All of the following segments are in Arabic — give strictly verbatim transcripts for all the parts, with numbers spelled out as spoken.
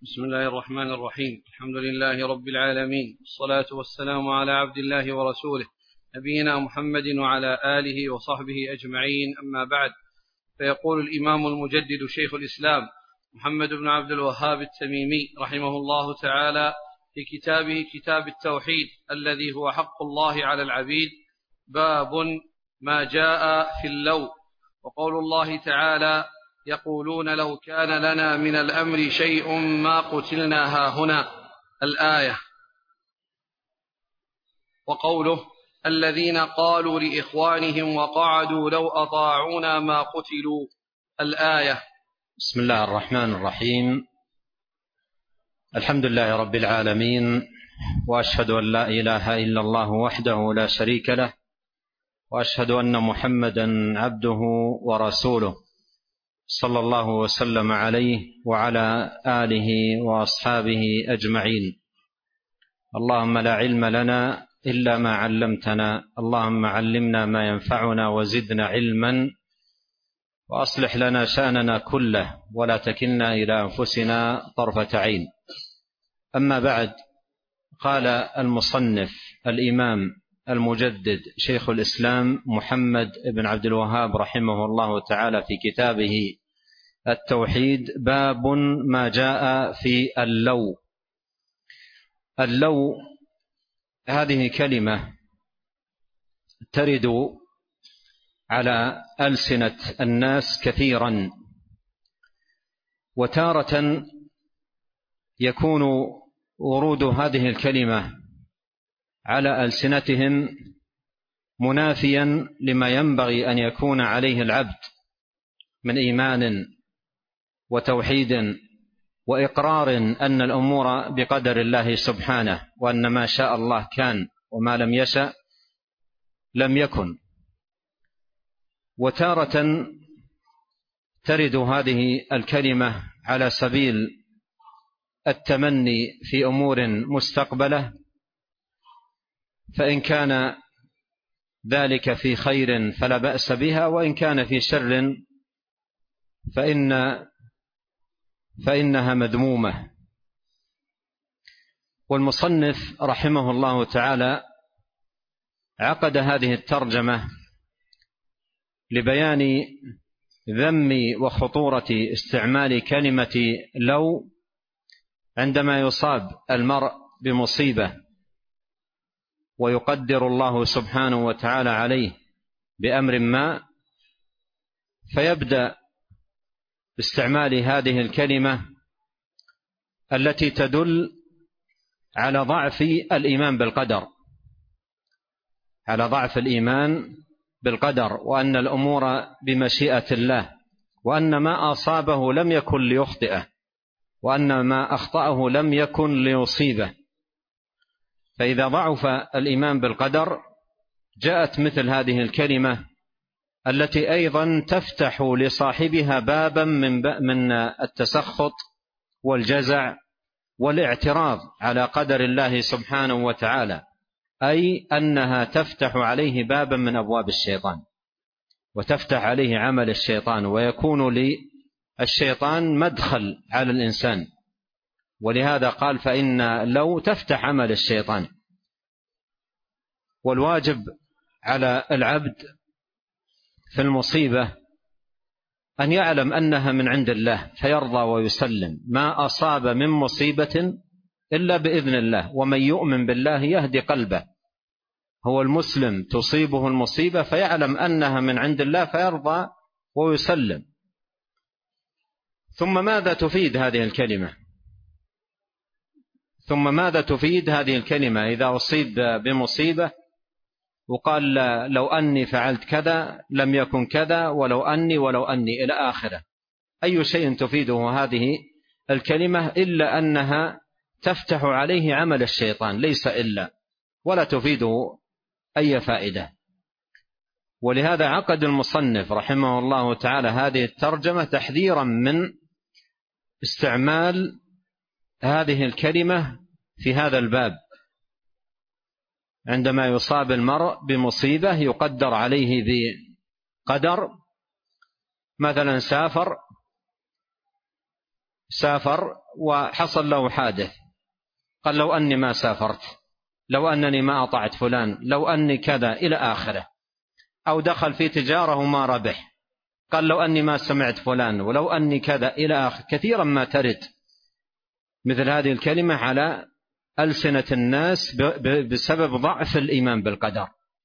بسم الله الرحمن الرحيم. الحمد لله رب العالمين، والصلاة والسلام على عبد الله ورسوله نبينا محمد وعلى آله وصحبه أجمعين، أما بعد. فيقول الإمام المجدد شيخ الإسلام محمد بن عبد الوهاب التميمي رحمه الله تعالى في كتابه كتاب التوحيد الذي هو حق الله على العبيد: باب ما جاء في اللو. وقول الله تعالى: يقولون لو كان لنا من الأمر شيء ما قتلنا هاهنا، الآية. وقوله: الذين قالوا لإخوانهم وقعدوا لو أطاعونا ما قتلوا، الآية. بسم الله الرحمن الرحيم. الحمد لله رب العالمين، وأشهد أن لا إله إلا الله وحده لا شريك له، وأشهد أن محمدا عبده ورسوله، صلى الله وسلم عليه وعلى آله وأصحابه أجمعين. اللهم لا علم لنا إلا ما علمتنا، اللهم علمنا ما ينفعنا وزدنا علما، وأصلح لنا شأننا كله ولا تكلنا إلى أنفسنا طرفة عين. أما بعد، قال المصنف الإمام المجدد شيخ الإسلام محمد بن عبد الوهاب رحمه الله تعالى في كتابه التوحيد: باب ما جاء في اللو. اللو هذه كلمة ترد على ألسنة الناس كثيرا، وتارة يكون ورود هذه الكلمة على ألسنتهم منافيا لما ينبغي أن يكون عليه العبد من إيمان وتوحيد وإقرار أن الأمور بقدر الله سبحانه، وأن ما شاء الله كان وما لم يشأ لم يكن. وتارة ترد هذه الكلمة على سبيل التمني في أمور مستقبلة، فإن كان ذلك في خير فلا بأس بها، وإن كان في شر فإن فإنها مذمومة. والمصنف رحمه الله تعالى عقد هذه الترجمة لبيان ذم وخطورة استعمال كلمة لو عندما يصاب المرء بمصيبة ويقدر الله سبحانه وتعالى عليه بأمر ما، فيبدأ باستعمال هذه الكلمة التي تدل على ضعف الإيمان بالقدر، على ضعف الإيمان بالقدر، وأن الأمور بمشيئة الله، وأن ما أصابه لم يكن ليخطئه، وأن ما أخطأه لم يكن ليصيبه. فإذا ضعف الإيمان بالقدر جاءت مثل هذه الكلمة التي أيضا تفتح لصاحبها بابا من من التسخط والجزع والاعتراض على قدر الله سبحانه وتعالى، أي أنها تفتح عليه بابا من أبواب الشيطان، وتفتح عليه عمل الشيطان، ويكون للشيطان مدخل على الإنسان. ولهذا قال: فإن لو تفتح عمل الشيطان. والواجب على العبد في المصيبة أن يعلم أنها من عند الله فيرضى ويسلم. ما أصاب من مصيبة إلا بإذن الله، ومن يؤمن بالله يهدي قلبه. هو المسلم تصيبه المصيبة فيعلم أنها من عند الله فيرضى ويسلم. ثم ماذا تفيد هذه الكلمة؟ ثم ماذا تفيد هذه الكلمة إذا أصيب بمصيبة وقال: لو أني فعلت كذا لم يكن كذا، ولو أني ولو أني إلى آخره؟ أي شيء تفيده هذه الكلمة إلا أنها تفتح عليه عمل الشيطان، ليس إلا، ولا تفيده أي فائدة. ولهذا عقد المصنف رحمه الله تعالى هذه الترجمة تحذيرا من استعمال هذه الكلمة في هذا الباب، عندما يصاب المرء بمصيبة يقدر عليه بقدر، مثلا سافر سافر وحصل له حادث، قال لو أني ما سافرت، لو أنني ما أطعت فلان، لو أني كذا إلى آخره. أو دخل في تجارة وما ربح، قال لو أني ما سمعت فلان، ولو أني كذا إلى آخر. كثيرا ما ترد مثل هذه الكلمة على ألسنة الناس بسبب ضعف الإيمان بالقدر،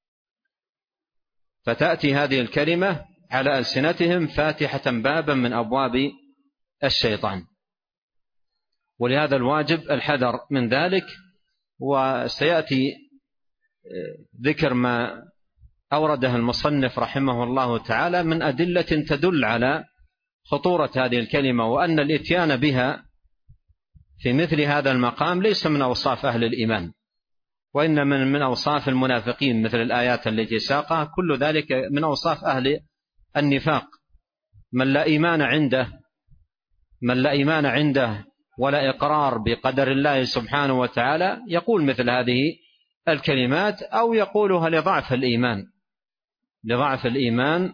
فتأتي هذه الكلمة على ألسنتهم فاتحة بابا من أبواب الشيطان، ولهذا الواجب الحذر من ذلك. وسيأتي ذكر ما أورده المصنف رحمه الله تعالى من أدلة تدل على خطورة هذه الكلمة، وأن الإتيان بها في مثل هذا المقام ليس من أوصاف أهل الإيمان، وإن من من أوصاف المنافقين، مثل الآيات التي ساقها. كل ذلك من أوصاف أهل النفاق، من لا إيمان عنده من لا إيمان عنده ولا إقرار بقدر الله سبحانه وتعالى يقول مثل هذه الكلمات، أو يقولها لضعف الإيمان لضعف الإيمان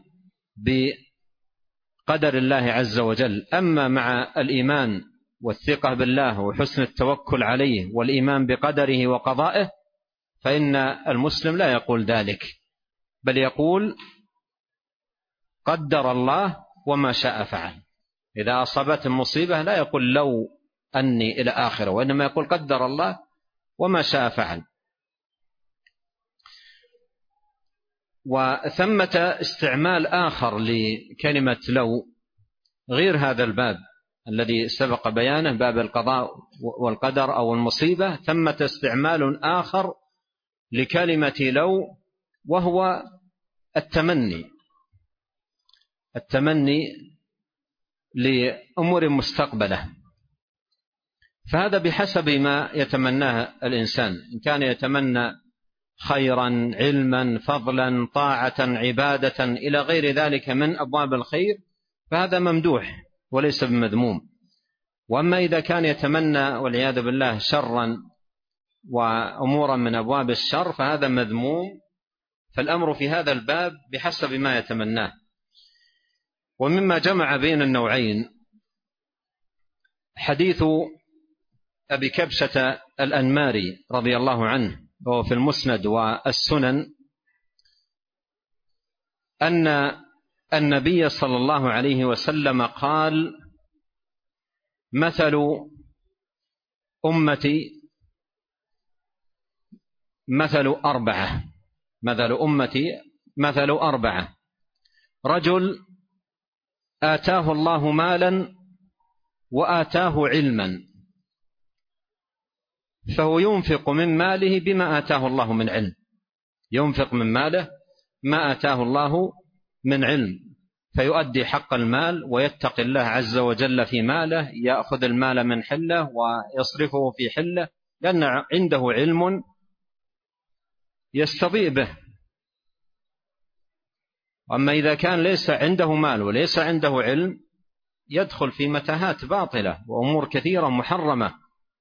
بقدر الله عز وجل. أما مع الإيمان والثقة بالله وحسن التوكل عليه والإيمان بقدره وقضائه، فإن المسلم لا يقول ذلك، بل يقول قدر الله وما شاء فعل. إذا أصابت المصيبة لا يقول لو أني إلى آخره، وإنما يقول قدر الله وما شاء فعل. وثمة استعمال آخر لكلمة لو غير هذا الباب الذي سبق بيانه، باب القضاء والقدر أو المصيبة. ثمة استعمال آخر لكلمة لو، وهو التمني التمني لأمور مستقبلة. فهذا بحسب ما يتمناه الإنسان، إن كان يتمنى خيرا، علما، فضلا، طاعة، عبادة إلى غير ذلك من أبواب الخير، فهذا ممدوح وليس بمذموم. وأما إذا كان يتمنى والعياذ بالله شرا وأمورا من أبواب الشر، فهذا مذموم. فالأمر في هذا الباب بحسب ما يتمناه. ومما جمع بين النوعين حديث أبي كبشة الأنماري رضي الله عنه، وهو في المسند والسنن، أن النبي صلى الله عليه وسلم قال: مثل أمتي مثل أربعة مثل أمتي مثل أربعة رجل آتاه الله مالا وآتاه علما، فهو ينفق من ماله بما آتاه الله من علم، ينفق من ماله ما آتاه الله من علم، فيؤدي حق المال ويتقي الله عز وجل في ماله، يأخذ المال من حله ويصرفه في حله، لأن عنده علم يستضيء به. أما إذا كان ليس عنده مال وليس عنده علم، يدخل في متاهات باطلة وأمور كثيرة محرمة.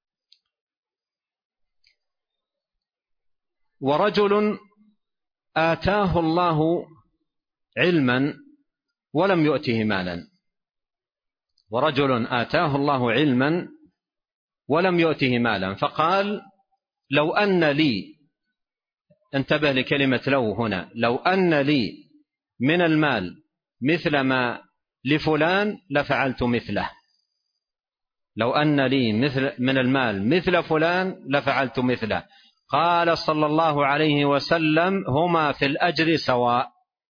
ورجل آتاه الله علما ولم يؤته مالا ورجل آتاه الله علما ولم يؤته مالا فقال: لو أن لي، انتبه لكلمة لو هنا، لو أن لي من المال مثل ما لفلان لفعلت مثله، لو أن لي مثل من المال مثل فلان لفعلت مثله. قال صلى الله عليه وسلم: هما في الأجر سواء.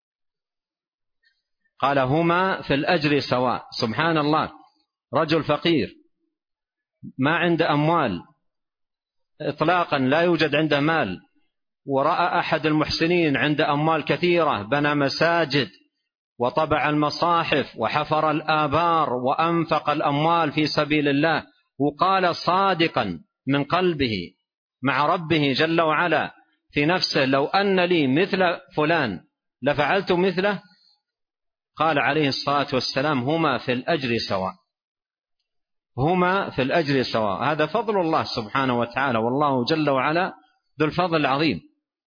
قال: هما في الأجر سواء. سبحان الله، رجل فقير ما عنده أموال إطلاقا، لا يوجد عنده مال، ورأى أحد المحسنين عنده أموال كثيرة، بنى مساجد وطبع المصاحف وحفر الآبار وأنفق الأموال في سبيل الله، وقال صادقا من قلبه مع ربه جل وعلا في نفسه: لو أن لي مثل فلان لفعلت مثله. قال عليه الصلاة والسلام: هما في الأجر سواء، هما في الأجر سواء. هذا فضل الله سبحانه وتعالى، والله جل وعلا ذو الفضل العظيم،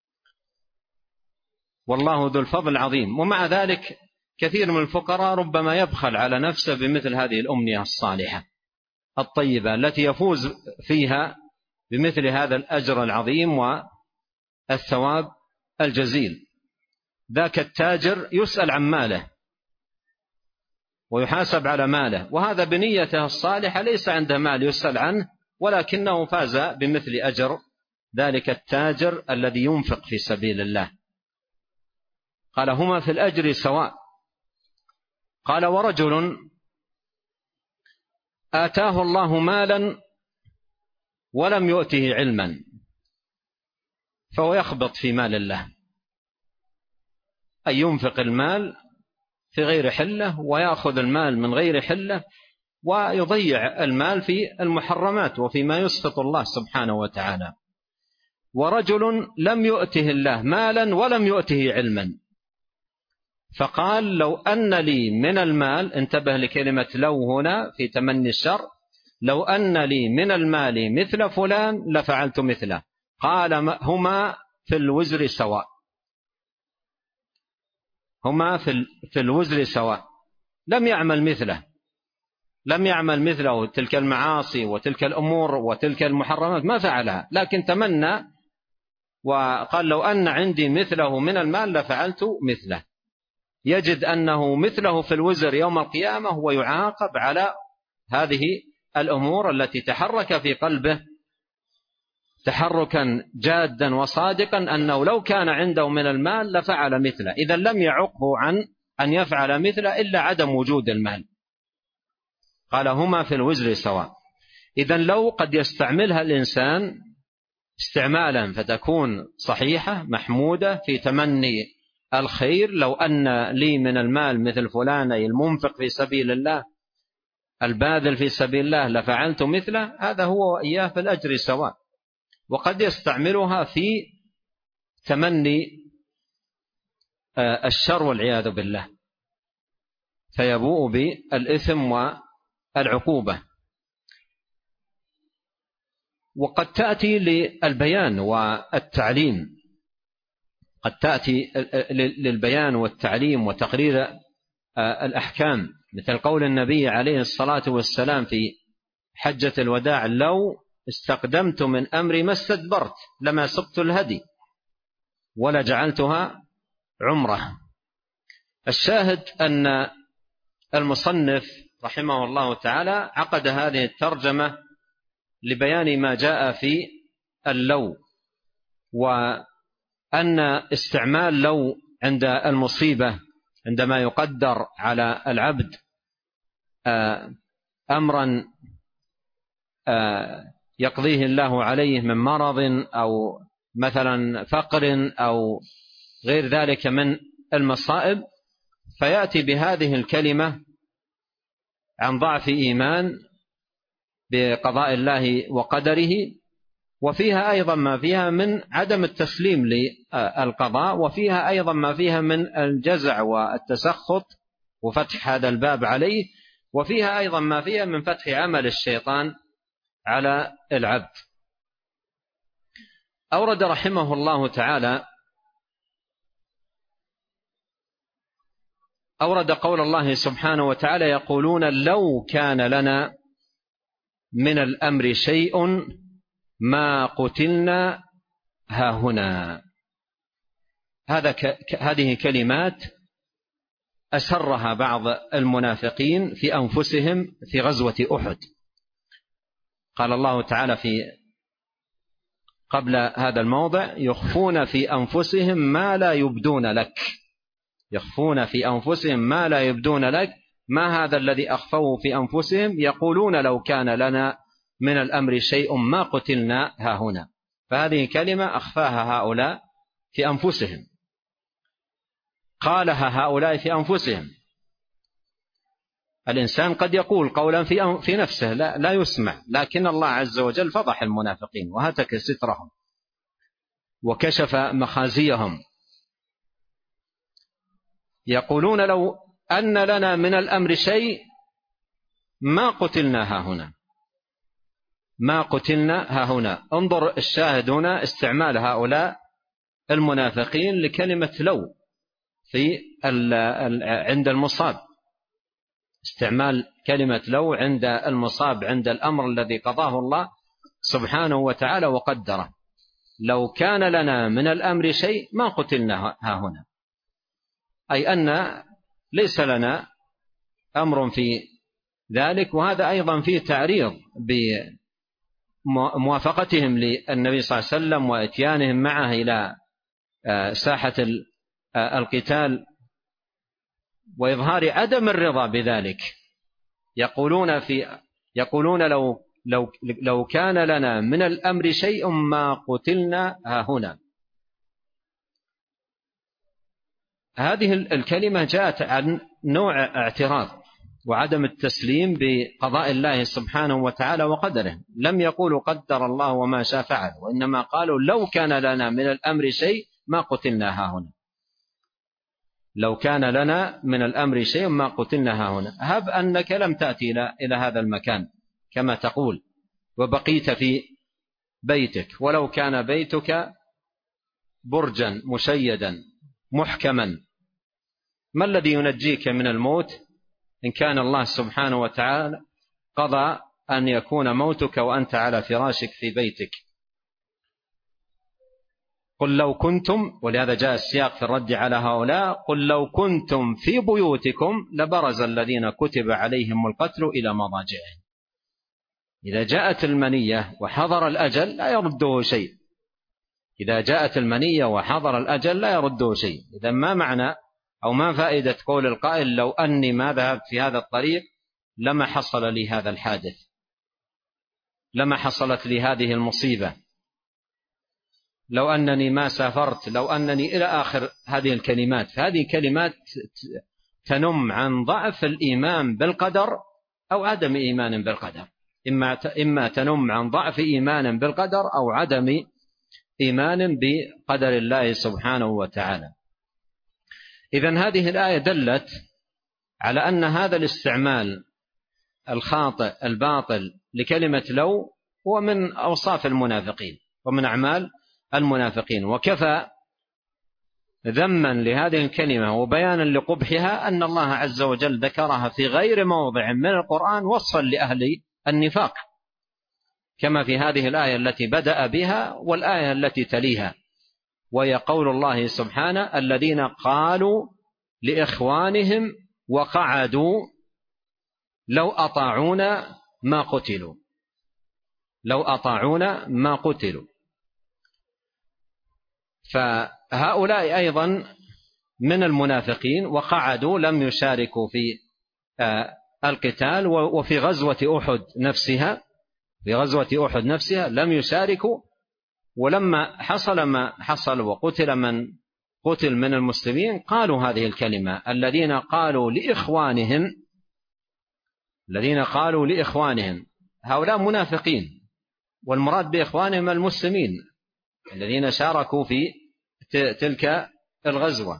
والله ذو الفضل العظيم. ومع ذلك كثير من الفقراء ربما يبخل على نفسه بمثل هذه الأمنية الصالحة، الطيبة التي يفوز فيها بمثل هذا الأجر العظيم والثواب الجزيل. ذاك التاجر يسأل عن ماله ويحاسب على ماله، وهذا بنيته الصالحة ليس عنده مال يسأل عنه، ولكنه فاز بمثل أجر ذلك التاجر الذي ينفق في سبيل الله. قال هما في الأجر سواء. قال ورجل آتاه الله مالا ولم يؤته علما فهو يخبط في مال الله، أي ينفق المال في غير حله ويأخذ المال من غير حله ويضيع المال في المحرمات وفيما يسخط الله سبحانه وتعالى. ورجل لم يؤته الله مالا ولم يؤته علما، فقال لو أن لي من المال، انتبه لكلمة لو هنا في تمني الشر، لو أن لي من المال مثل فلان لفعلت مثله. قال هما في الوزر سواء، هما في الوزر سواء. لم يعمل مثله، لم يعمل مثله تلك المعاصي وتلك الأمور وتلك المحرمات ما فعلها، لكن تمنى وقال لو أن عندي مثله من المال لفعلت مثله. يجد أنه مثله في الوزر يوم القيامة ويعاقب على هذه الأمور التي تحرك في قلبه تحركا جادا وصادقا أنه لو كان عنده من المال لفعل مثله. إذن لم يعقه عن أن يفعل مثله إلا عدم وجود المال. قال هما في الوزر سواء. إذن لو قد يستعملها الإنسان استعمالا فتكون صحيحة محمودة في تمني الخير، لو أن لي من المال مثل فلان المنفق في سبيل الله الباذل في سبيل الله لفعلت مثله، هذا هو وإياه في الأجر سواء. وقد يستعملها في تمني الشر والعياذ بالله فيبوء بالإثم والعقوبة. وقد تأتي للبيان والتعليم، قد تأتي للبيان والتعليم وتقرير الأحكام، مثل قول النبي عليه الصلاة والسلام في حجة الوداع لو استقدمت من أمري ما استدبرت لما سقت الهدي ولا جعلتها عمره. الشاهد أن المصنف رحمه الله تعالى عقد هذه الترجمة لبيان ما جاء في اللو، وأن استعمال لو عند المصيبة عندما يقدر على العبد أمرا يقضيه الله عليه من مرض أو مثلا فقر أو غير ذلك من المصائب، فيأتي بهذه الكلمة عن ضعف إيمان بقضاء الله وقدره، وفيها أيضا ما فيها من عدم التسليم للقضاء، وفيها أيضا ما فيها من الجزع والتسخط وفتح هذا الباب عليه، وفيها أيضا ما فيها من فتح عمل الشيطان على العبد. أورد رحمه الله تعالى أورد قول الله سبحانه وتعالى يقولون لو كان لنا من الأمر شيء ما قتلنا هاهنا. هذا ك... هذه كلمات أسرها بعض المنافقين في أنفسهم في غزوة أحد. قال الله تعالى في قبل هذا الموضع يخفون في أنفسهم ما لا يبدون لك، يخفون في أنفسهم ما لا يبدون لك. ما هذا الذي أخفوه في أنفسهم؟ يقولون لو كان لنا من الأمر شيء ما قتلنا هاهنا. فهذه كلمة أخفاها هؤلاء في أنفسهم، قالها هؤلاء في أنفسهم. الإنسان قد يقول قولا في في نفسه لا, لا يسمع، لكن الله عز وجل فضح المنافقين وهتك سترهم وكشف مخازيهم. يقولون لو أن لنا من الأمر شيء ما قتلنا هاهنا، ما قتلنا هاهنا. انظر الشاهد هنا استعمال هؤلاء المنافقين لكلمة لو في عند المصاب. استعمال كلمة لو عند المصاب، عند الأمر الذي قضاه الله سبحانه وتعالى وقدره. لو كان لنا من الأمر شيء ما قتلنا ها هنا، أي أن ليس لنا أمر في ذلك. وهذا أيضا فيه تعريض بموافقتهم للنبي صلى الله عليه وسلم وإتيانهم معه إلى ساحة القتال، وإظهار عدم الرضا بذلك. يقولون في يقولون لو لو لو كان لنا من الأمر شيء ما قتلنا ها هنا. هذه الكلمة جاءت عن نوع اعتراض وعدم التسليم بقضاء الله سبحانه وتعالى وقدره. لم يقولوا قدر الله وما شاء فعل، وإنما قالوا لو كان لنا من الأمر شيء ما قتلنا ها هنا. لو كان لنا من الأمر شيء ما قتلنا ها هنا. هب أنك لم تأتي إلى هذا المكان كما تقول وبقيت في بيتك، ولو كان بيتك برجا مشيدا محكما، ما الذي ينجيك من الموت إن كان الله سبحانه وتعالى قضى أن يكون موتك وأنت على فراشك في بيتك؟ قل لو كنتم، ولهذا جاء السياق في الرد على هؤلاء، قل لو كنتم في بيوتكم لبرز الذين كتب عليهم القتل إلى مضاجعهم. إذا جاءت المنية وحضر الأجل لا يرده شيء. إذا جاءت المنية وحضر الأجل لا يرده شيء. إذا ما معنى أو ما فائدة قول القائل لو أني ما ذهبت في هذا الطريق لما حصل لي هذا الحادث، لما حصلت لي هذه المصيبة، لو أنني ما سافرت، لو أنني إلى آخر هذه الكلمات. فهذه كلمات تنم عن ضعف الإيمان بالقدر أو عدم إيمان بالقدر. إما إما تنم عن ضعف إيمان بالقدر أو عدم إيمان بقدر الله سبحانه وتعالى. إذن هذه الآية دلت على أن هذا الاستعمال الخاطئ الباطل لكلمة لو هو من أوصاف المنافقين ومن أعمال المنافقين. وكفى ذما لهذه الكلمة وبيانا لقبحها أن الله عز وجل ذكرها في غير موضع من القرآن وصفا لأهل النفاق، كما في هذه الآية التي بدأ بها والآية التي تليها، وهي قول الله سبحانه الذين قالوا لإخوانهم وقعدوا لو أطاعونا ما قتلوا، لو أطاعونا ما قتلوا. فهؤلاء أيضا من المنافقين، وقعدوا لم يشاركوا في القتال. وفي غزوة أحد نفسها في غزوة أحد نفسها لم يشاركوا. ولما حصل ما حصل وقتل من قتل من المسلمين قالوا هذه الكلمة الذين قالوا لإخوانهم، الذين قالوا لإخوانهم. هؤلاء منافقين، والمراد بإخوانهم المسلمين الذين شاركوا في تلك الغزوة.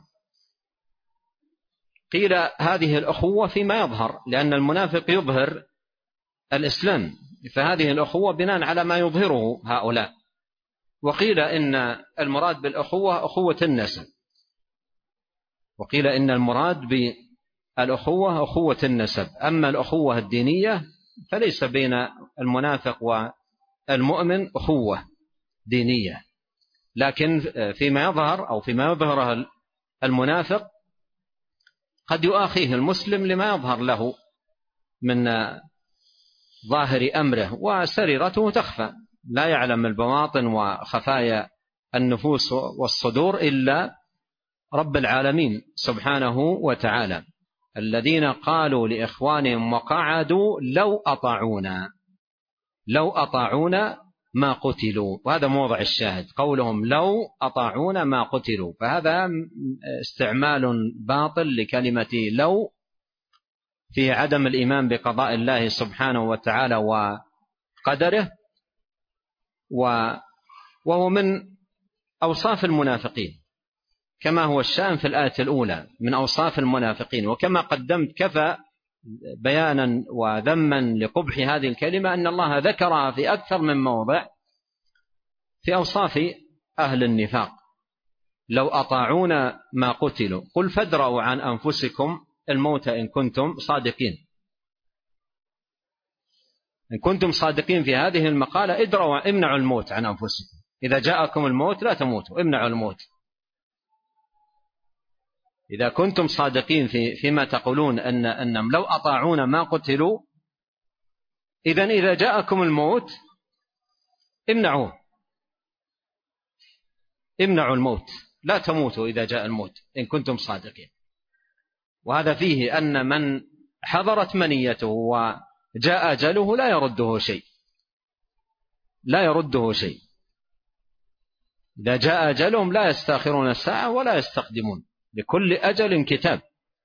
قيل هذه الأخوة فيما يظهر، لأن المنافق يظهر الإسلام، فهذه الأخوة بناء على ما يظهره هؤلاء. وقيل إن المراد بالأخوة أخوة النسب، وقيل إن المراد بالأخوة أخوة النسب. أما الأخوة الدينية فليس بين المنافق والمؤمن أخوة دينية، لكن فيما يظهر أو فيما يظهره المنافق قد يؤاخيه المسلم لما يظهر له من ظاهر أمره، وسريرته تخفى، لا يعلم البواطن وخفايا النفوس والصدور إلا رب العالمين سبحانه وتعالى. الذين قالوا لإخوانهم وقعدوا لو أطاعونا، لو أطاعونا ما قتلوا. وهذا موضع الشاهد، قولهم لو أطاعونا ما قتلوا. فهذا استعمال باطل لكلمة لو في عدم الإيمان بقضاء الله سبحانه وتعالى وقدره، وهو من أوصاف المنافقين كما هو الشأن في الآية الأولى من أوصاف المنافقين. وكما قدمت كفى بيانا وذما لقبح هذه الكلمة أن الله ذكرها في أكثر من موضع في أوصاف أهل النفاق. لو أطاعونا ما قتلوا قل فادرؤوا عن أنفسكم الموت إن كنتم صادقين. إن كنتم صادقين في هذه المقالة ادروا امنعوا الموت عن أنفسكم، إذا جاءكم الموت لا تموتوا، امنعوا الموت. إذا كنتم صادقين في فيما تقولون أن أنهم لو أطاعونا ما قتلوا، إذن إذا جاءكم الموت امنعوه، امنعوا الموت، لا تموتوا إذا جاء الموت إن كنتم صادقين. وهذا فيه أن من حضرت منيته وجاء أجله لا يرده شيء، لا يرده شيء. إذا جاء أجلهم لا يستأخرون الساعة ولا يستقدمون، لكل أجل كتاب.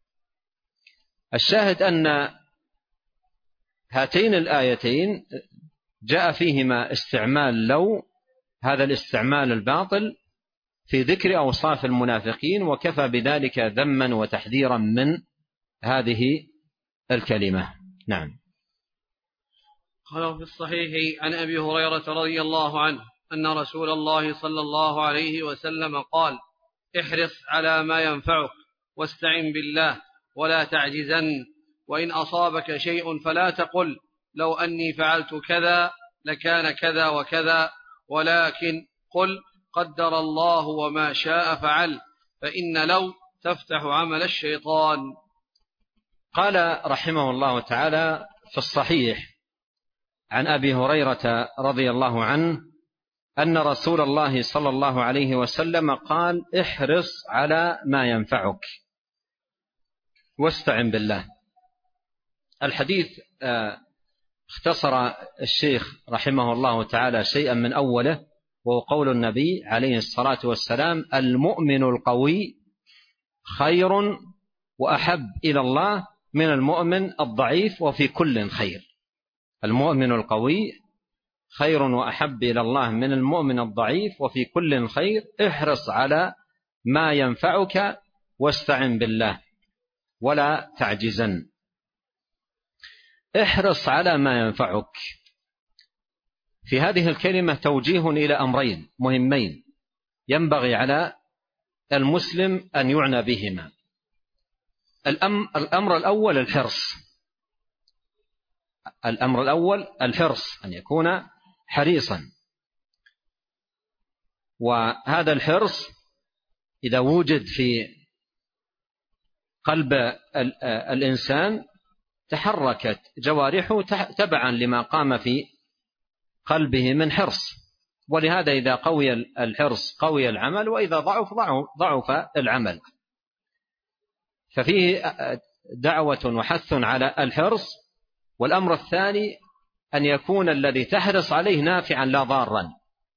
الشاهد أن هاتين الآيتين جاء فيهما استعمال لو، هذا الاستعمال الباطل في ذكر أوصاف المنافقين، وكفى بذلك ذما وتحذيرا من هذه الكلمة. نعم. قال في الصحيح عن أبي هريرة رضي الله عنه أن رسول الله صلى الله عليه وسلم قال: احرص على ما ينفعك واستعن بالله ولا تعجزن، وإن أصابك شيء فلا تقل لو أني فعلت كذا لكان كذا وكذا، ولكن قل قدر الله وما شاء فعل، فإن لو تفتح عمل الشيطان. قال رحمه الله تعالى في الصحيح عن أبي هريرة رضي الله عنه أن رسول الله صلى الله عليه وسلم قال: احرص على ما ينفعك واستعن بالله. الحديث اختصر الشيخ رحمه الله تعالى شيئا من أوله، وهو قول النبي عليه الصلاة والسلام: المؤمن القوي خير وأحب إلى الله من المؤمن الضعيف وفي كل خير. المؤمن القوي خير وأحب إلى الله من المؤمن الضعيف وفي كل خير. احرص على ما ينفعك واستعن بالله ولا تعجزن. احرص على ما ينفعك، في هذه الكلمة توجيه إلى أمرين مهمين ينبغي على المسلم أن يعنى بهما. الأمر الأول الحرص، الأمر الأول الحرص، أن يكون حريصا. وهذا الحرص إذا وجد في قلب الإنسان تحركت جوارحه تبعا لما قام في قلبه من حرص. ولهذا إذا قوي الحرص قوي العمل، وإذا ضعف ضعف العمل. ففيه دعوة وحث على الحرص. والأمر الثاني أن يكون الذي تحرص عليه نافعا لا ضارا،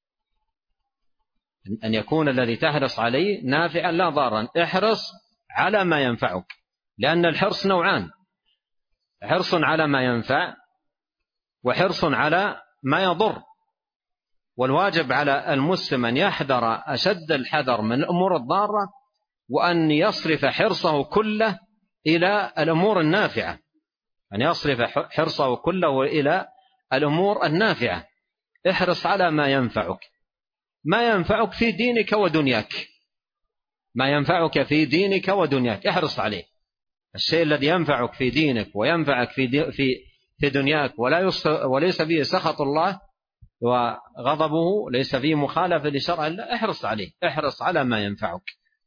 أن يكون الذي تحرص عليه نافعا لا ضارا. احرص على ما ينفعك، لأن الحرص نوعان: حرص على ما ينفع وحرص على ما يضر. والواجب على المسلم أن يحذر أشد الحذر من الأمور الضارة، وأن يصرف حرصه كله إلى الأمور النافعة، أن يصرف حرصه كله إلى الأمور النافعة. احرص على ما ينفعك، ما ينفعك في دينك ودنياك، ما ينفعك في دينك ودنياك احرص عليه. الشيء الذي ينفعك في دينك وينفعك في في في دنياك ولا وليس فيه سخط الله وغضبه، ليس فيه مخالفة لشرع الله، احرص عليه. احرص على ما ينفعك.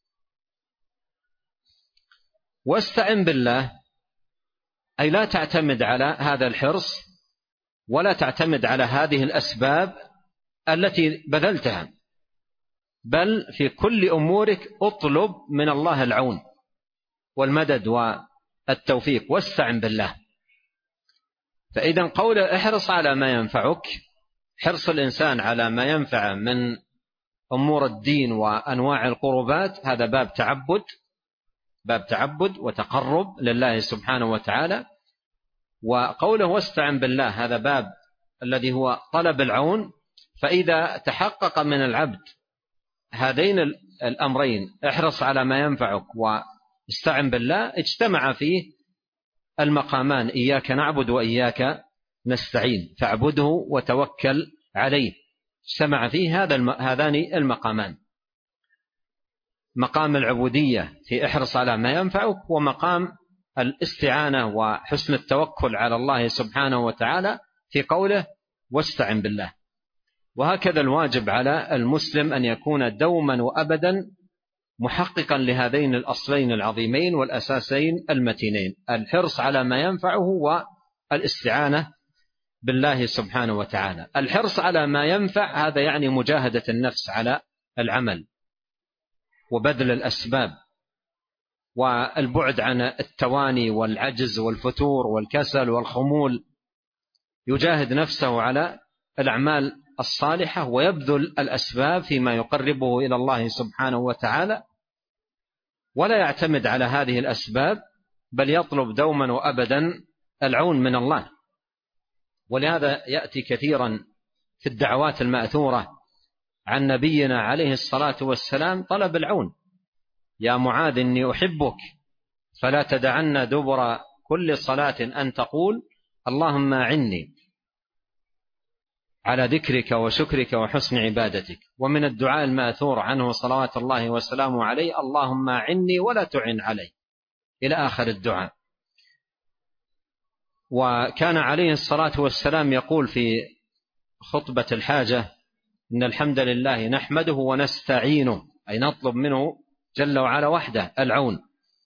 واستعن بالله، أي لا تعتمد على هذا الحرص ولا تعتمد على هذه الأسباب التي بذلتها، بل في كل أمورك اطلب من الله العون والمدد والتوفيق. واستعن بالله. فإذا قول احرص على ما ينفعك، حرص الإنسان على ما ينفع من أمور الدين وأنواع القربات، هذا باب تعبد، باب تعبد وتقرب لله سبحانه وتعالى. وقوله واستعن بالله هذا باب الذي هو طلب العون. فإذا تحقق من العبد هذين الأمرين، احرص على ما ينفعك واستعن بالله، اجتمع فيه المقامان: إياك نعبد وإياك نستعين، فاعبده وتوكل عليه. اجتمع فيه هذا هذان المقامان: مقام العبودية في احرص على ما ينفعك، ومقام الاستعانة وحسن التوكل على الله سبحانه وتعالى في قوله واستعن بالله. وهكذا الواجب على المسلم أن يكون دوما وأبدا محققا لهذين الأصلين العظيمين والأساسين المتينين، الحرص على ما ينفعه والاستعانة بالله سبحانه وتعالى. الحرص على ما ينفع هذا يعني مجاهدة النفس على العمل وبذل الأسباب والبعد عن التواني والعجز والفتور والكسل والخمول، يجاهد نفسه على الأعمال الصالحة ويبذل الأسباب فيما يقربه إلى الله سبحانه وتعالى، ولا يعتمد على هذه الأسباب بل يطلب دوما وأبدا العون من الله. ولهذا يأتي كثيرا في الدعوات المأثورة عن نبينا عليه الصلاة والسلام طلب العون: يا معاذ إني أحبك فلا تدعن دبر كل صلاة أن تقول اللهم أعني على ذكرك وشكرك وحسن عبادتك. ومن الدعاء المأثور عنه صلوات الله وسلامه عليه: اللهم أعني ولا تعن علي، إلى آخر الدعاء. وكان عليه الصلاة والسلام يقول في خطبة الحاجة: إن الحمد لله نحمده ونستعينه، أي نطلب منه جل وعلا وحده العون.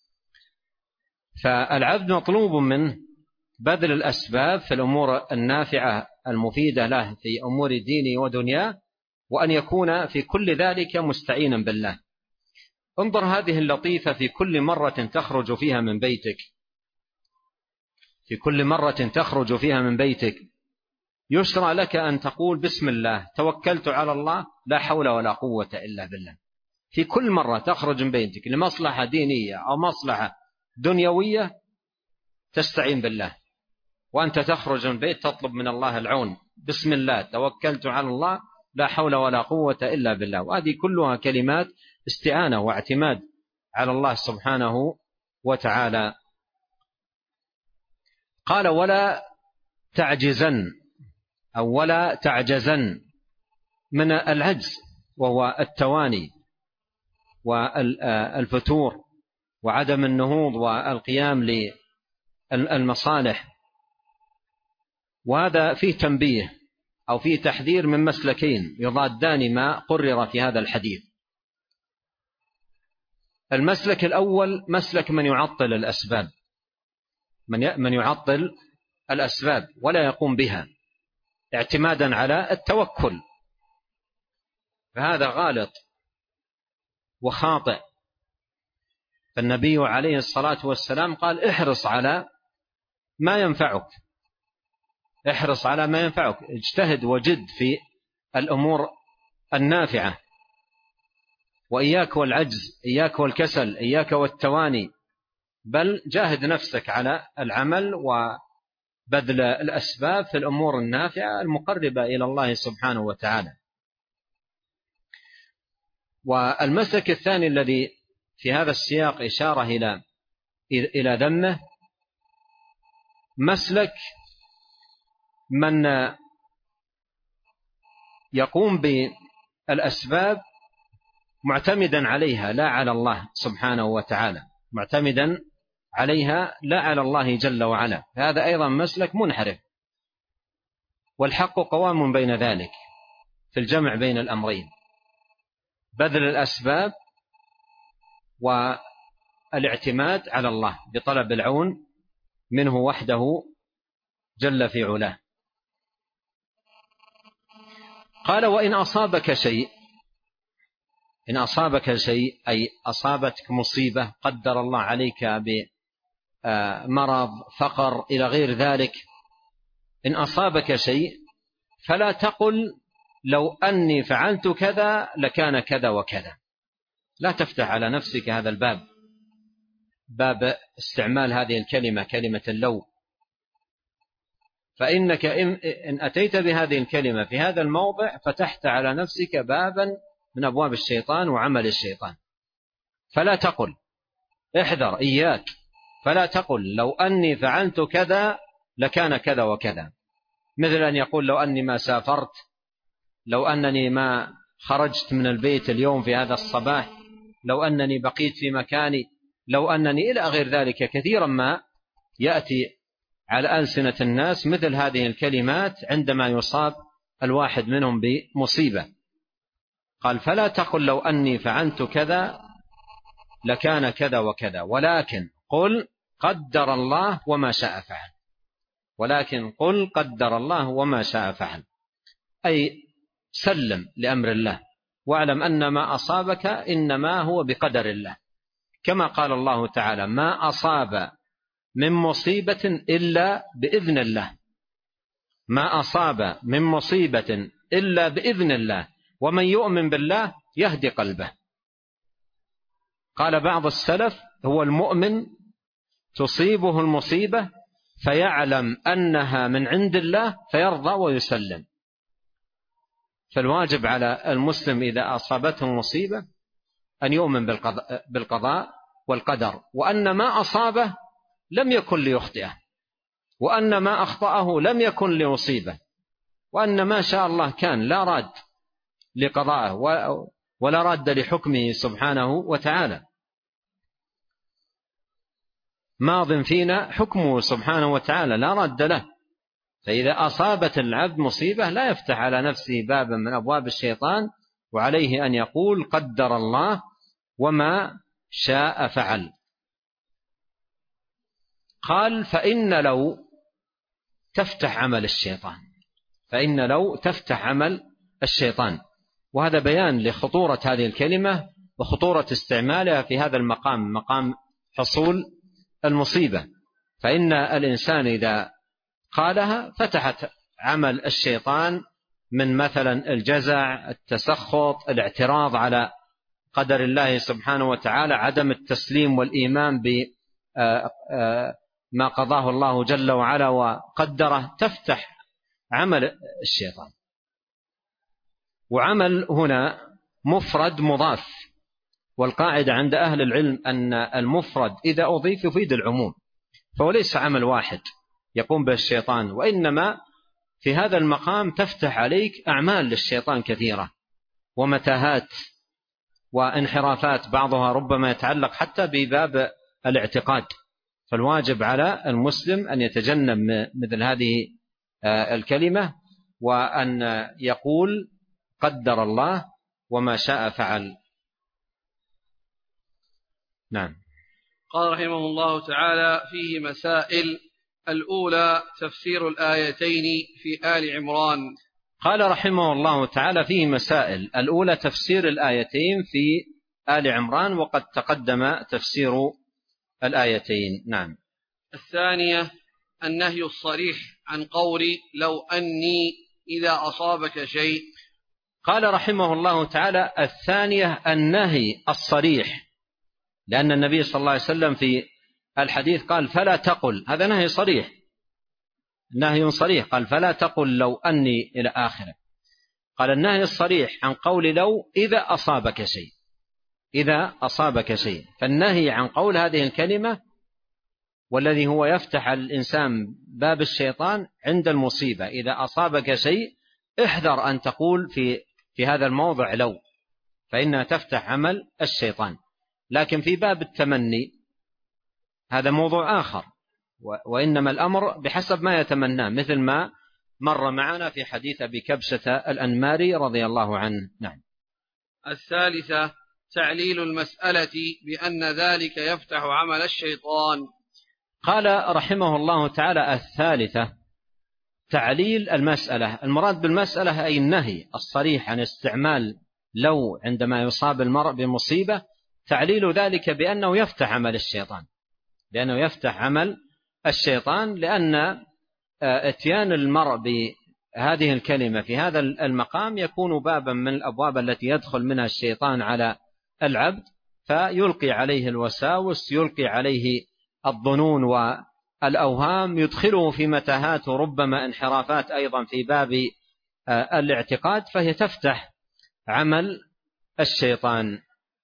فالعبد مطلوب منه بذل الأسباب في الأمور النافعة المفيدة له في أمور دينه ودنياه، وأن يكون في كل ذلك مستعينا بالله. انظر هذه اللطيفة: في كل مرة تخرج فيها من بيتك في كل مرة تخرج فيها من بيتك يشرع لك أن تقول بسم الله توكلت على الله لا حول ولا قوة إلا بالله. في كل مرة تخرج من بيتك لمصلحة دينية أو مصلحة دنيوية تستعين بالله، وأنت تخرج من بيت تطلب من الله العون: بسم الله توكلت على الله لا حول ولا قوة إلا بالله. وهذه كلها كلمات استعانة واعتماد على الله سبحانه وتعالى. قال: ولا تعجزن أو ولا تعجزن من العجز، وهو التواني والفتور وعدم النهوض والقيام للمصالح. وهذا فيه تنبيه أو فيه تحذير من مسلكين يضادان ما قرر في هذا الحديث. المسلك الأول مسلك من يعطل الأسباب، من يعطل الأسباب ولا يقوم بها اعتمادا على التوكل، فهذا غالط وخاطئ. فالنبي عليه الصلاة والسلام قال: احرص على ما ينفعك، احرص على ما ينفعك، اجتهد وجد في الأمور النافعة، وإياك والعجز، إياك والكسل، إياك والتواني، بل جاهد نفسك على العمل وبذل الأسباب في الأمور النافعة المقربة إلى الله سبحانه وتعالى. والمسلك الثاني الذي في هذا السياق إشارة إلى إلى ذمه مسلك من يقوم بالأسباب معتمدا عليها لا على الله سبحانه وتعالى، معتمدا عليها لا على الله جل وعلا. هذا أيضا مسلك منحرف، والحق قوام بين ذلك في الجمع بين الأمرين: بذل الأسباب والاعتماد على الله بطلب العون منه وحده جل في علاه. قال: وإن أصابك شيء، إن أصابك شيء أي أصابتك مصيبة قدر الله عليك بمرض فقر إلى غير ذلك، إن أصابك شيء فلا تقل لو أني فعلت كذا لكان كذا وكذا. لا تفتح على نفسك هذا الباب، باب استعمال هذه الكلمة، كلمة اللو. فإنك إن أتيت بهذه الكلمة في هذا الموضع فتحت على نفسك بابا من أبواب الشيطان وعمل الشيطان. فلا تقل، احذر، إياك، فلا تقل لو أني فعلت كذا لكان كذا وكذا، مثل أن يقول لو أني ما سافرت، لو أنني ما خرجت من البيت اليوم في هذا الصباح، لو أنني بقيت في مكاني، لو أنني إلى غير ذلك. كثيرا ما يأتي على ألسنة الناس مثل هذه الكلمات عندما يصاب الواحد منهم بمصيبة. قال فلا تقل لو أني فعلت كذا لكان كذا وكذا، ولكن قل قدر الله وما شاء فعل. ولكن قل قدر الله وما شاء فعل، أي سلم لأمر الله، واعلم أن ما أصابك إنما هو بقدر الله، كما قال الله تعالى ما أصاب من مصيبة إلا بإذن الله، ما أصاب من مصيبة إلا بإذن الله، ومن يؤمن بالله يهدي قلبه. قال بعض السلف هو المؤمن تصيبه المصيبة فيعلم أنها من عند الله فيرضى ويسلم. فالواجب على المسلم إذا أصابته مصيبة أن يؤمن بالقضاء والقدر، وأن ما أصابه لم يكن ليخطئه، وأن ما أخطأه لم يكن ليصيبه، وأن ما شاء الله كان لا راد لقضائه ولا راد لحكمه سبحانه وتعالى. ماض فينا حكمه سبحانه وتعالى لا راد له. فإذا أصابت العبد مصيبة لا يفتح على نفسه بابا من أبواب الشيطان، وعليه أن يقول قدر الله وما شاء فعل. قال فإن لو تفتح عمل الشيطان، فإن لو تفتح عمل الشيطان، وهذا بيان لخطورة هذه الكلمة وخطورة استعمالها في هذا المقام، مقام حصول المصيبة. فإن الإنسان إذا قالها فتحت عمل الشيطان من مثلا الجزع، التسخط، الاعتراض على قدر الله سبحانه وتعالى، عدم التسليم والإيمان بما قضاه الله جل وعلا وقدره، تفتح عمل الشيطان. وعمل هنا مفرد مضاف، والقاعدة عند أهل العلم أن المفرد إذا أضيف يفيد العموم، فهو ليس عمل واحد يقوم به الشيطان، وإنما في هذا المقام تفتح عليك أعمال للشيطان كثيرة ومتاهات وانحرافات، بعضها ربما يتعلق حتى بباب الاعتقاد. فالواجب على المسلم أن يتجنب مثل هذه الكلمة، وأن يقول قدر الله وما شاء فعل. نعم. قال رحمه الله تعالى فيه مسائل. الأولى تفسير الآيتين في آل عمران. قال رحمه الله تعالى فيه مسائل. الأولى تفسير الآيتين في آل عمران، وقد تقدم تفسير الآيتين. نعم. الثانية النهي الصريح عن قول لو أني إذا أصابك شيء. قال رحمه الله تعالى الثانية النهي الصريح، لأن النبي صلى الله عليه وسلم في الحديث قال فلا تقل، هذا نهي صريح، نهي صريح، قال فلا تقل لو أني إلى آخره. قال النهي الصريح عن قول لو إذا أصابك شيء، إذا أصابك شيء. فالنهي عن قول هذه الكلمة والذي هو يفتح الإنسان باب الشيطان عند المصيبة، إذا أصابك شيء احذر أن تقول في في هذا الموضع لو، فإنها تفتح عمل الشيطان. لكن في باب التمني هذا موضوع آخر، وإنما الأمر بحسب ما يتمناه، مثل ما مر معنا في حديث أبي كبشة الأنماري رضي الله عنه. نعم. الثالثة تعليل المسألة بأن ذلك يفتح عمل الشيطان. قال رحمه الله تعالى الثالثة تعليل المسألة. المراد بالمسألة أي النهي الصريح عن استعمال لو عندما يصاب المرء بمصيبة، تعليل ذلك بأنه يفتح عمل الشيطان، لأنه يفتح عمل الشيطان، لأن اتيان المرء بهذه الكلمة في هذا المقام يكون بابا من الأبواب التي يدخل منها الشيطان على العبد، فيلقي عليه الوساوس، يلقي عليه الظنون والأوهام، يدخله في متاهات وربما انحرافات أيضا في باب الاعتقاد، فهي تفتح عمل الشيطان.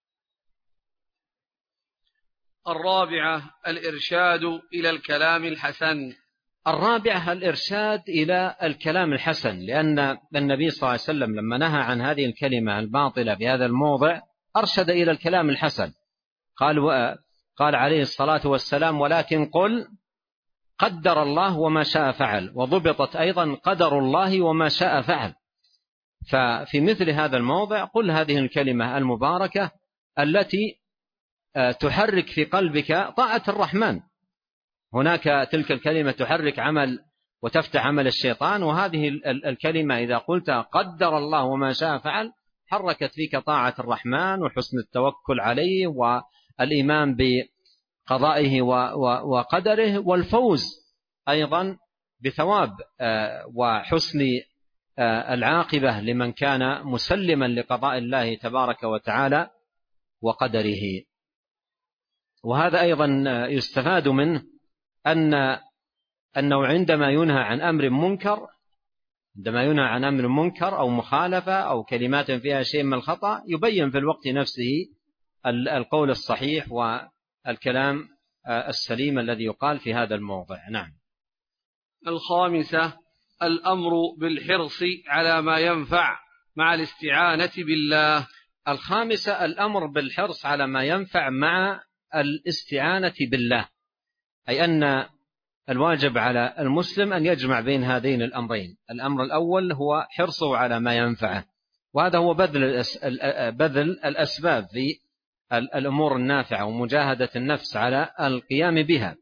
الرابعة الإرشاد إلى الكلام الحسن. الرابعة الإرشاد إلى الكلام الحسن، لأن النبي صلى الله عليه وسلم لما نهى عن هذه الكلمة الباطلة في هذا الموضع أرشد إلى الكلام الحسن. قال قال عليه الصلاة والسلام ولكن قل قدر الله وما شاء فعل، وضبطت أيضا قدر الله وما شاء فعل. ففي مثل هذا الموضع قل هذه الكلمة المباركة التي تحرك في قلبك طاعة الرحمن. هناك تلك الكلمة تحرك عمل وتفتح عمل الشيطان، وهذه الكلمة إذا قلت قدر الله وما شاء فعل حركت فيك طاعة الرحمن وحسن التوكل عليه والإيمان بقضائه وقدره، والفوز أيضا بثواب وحسن العاقبة لمن كان مسلما لقضاء الله تبارك وتعالى وقدره. وهذا أيضا يستفاد منه أن أنه عندما ينهى عن أمر منكر عندما ينهى عن أمر منكر أو مخالفة أو كلمات فيها شيء من الخطأ يبين في الوقت نفسه القول الصحيح والكلام السليم الذي يقال في هذا الموضع. نعم. الخامسة الأمر بالحرص على ما ينفع مع الاستعانة بالله. الخامسة الأمر بالحرص على ما ينفع مع الاستعانة بالله، أي أن الواجب على المسلم أن يجمع بين هذين الأمرين. الأمر الأول هو حرصه على ما ينفعه، وهذا هو بذل بذل الأسباب في الأمور النافعة ومجاهدة النفس على القيام بها.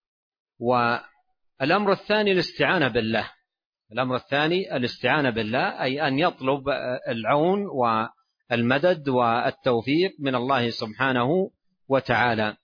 والأمر الثاني الاستعانة بالله الأمر الثاني الاستعانة بالله أي أن يطلب العون والمدد والتوفيق من الله سبحانه وتعالى.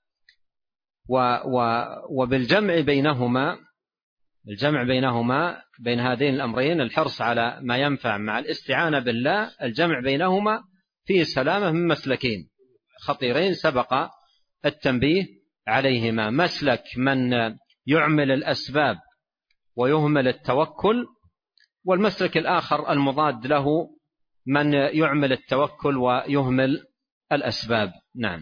وبالجمع بينهما الجمع بينهما بين هذين الأمرين الحرص على ما ينفع مع الاستعانة بالله، الجمع بينهما فيه سلامة من مسلكين خطيرين سبق التنبيه عليهما: مسلك من يعمل الأسباب ويهمل التوكل، والمسلك الآخر المضاد له من يعمل التوكل ويهمل الأسباب. نعم.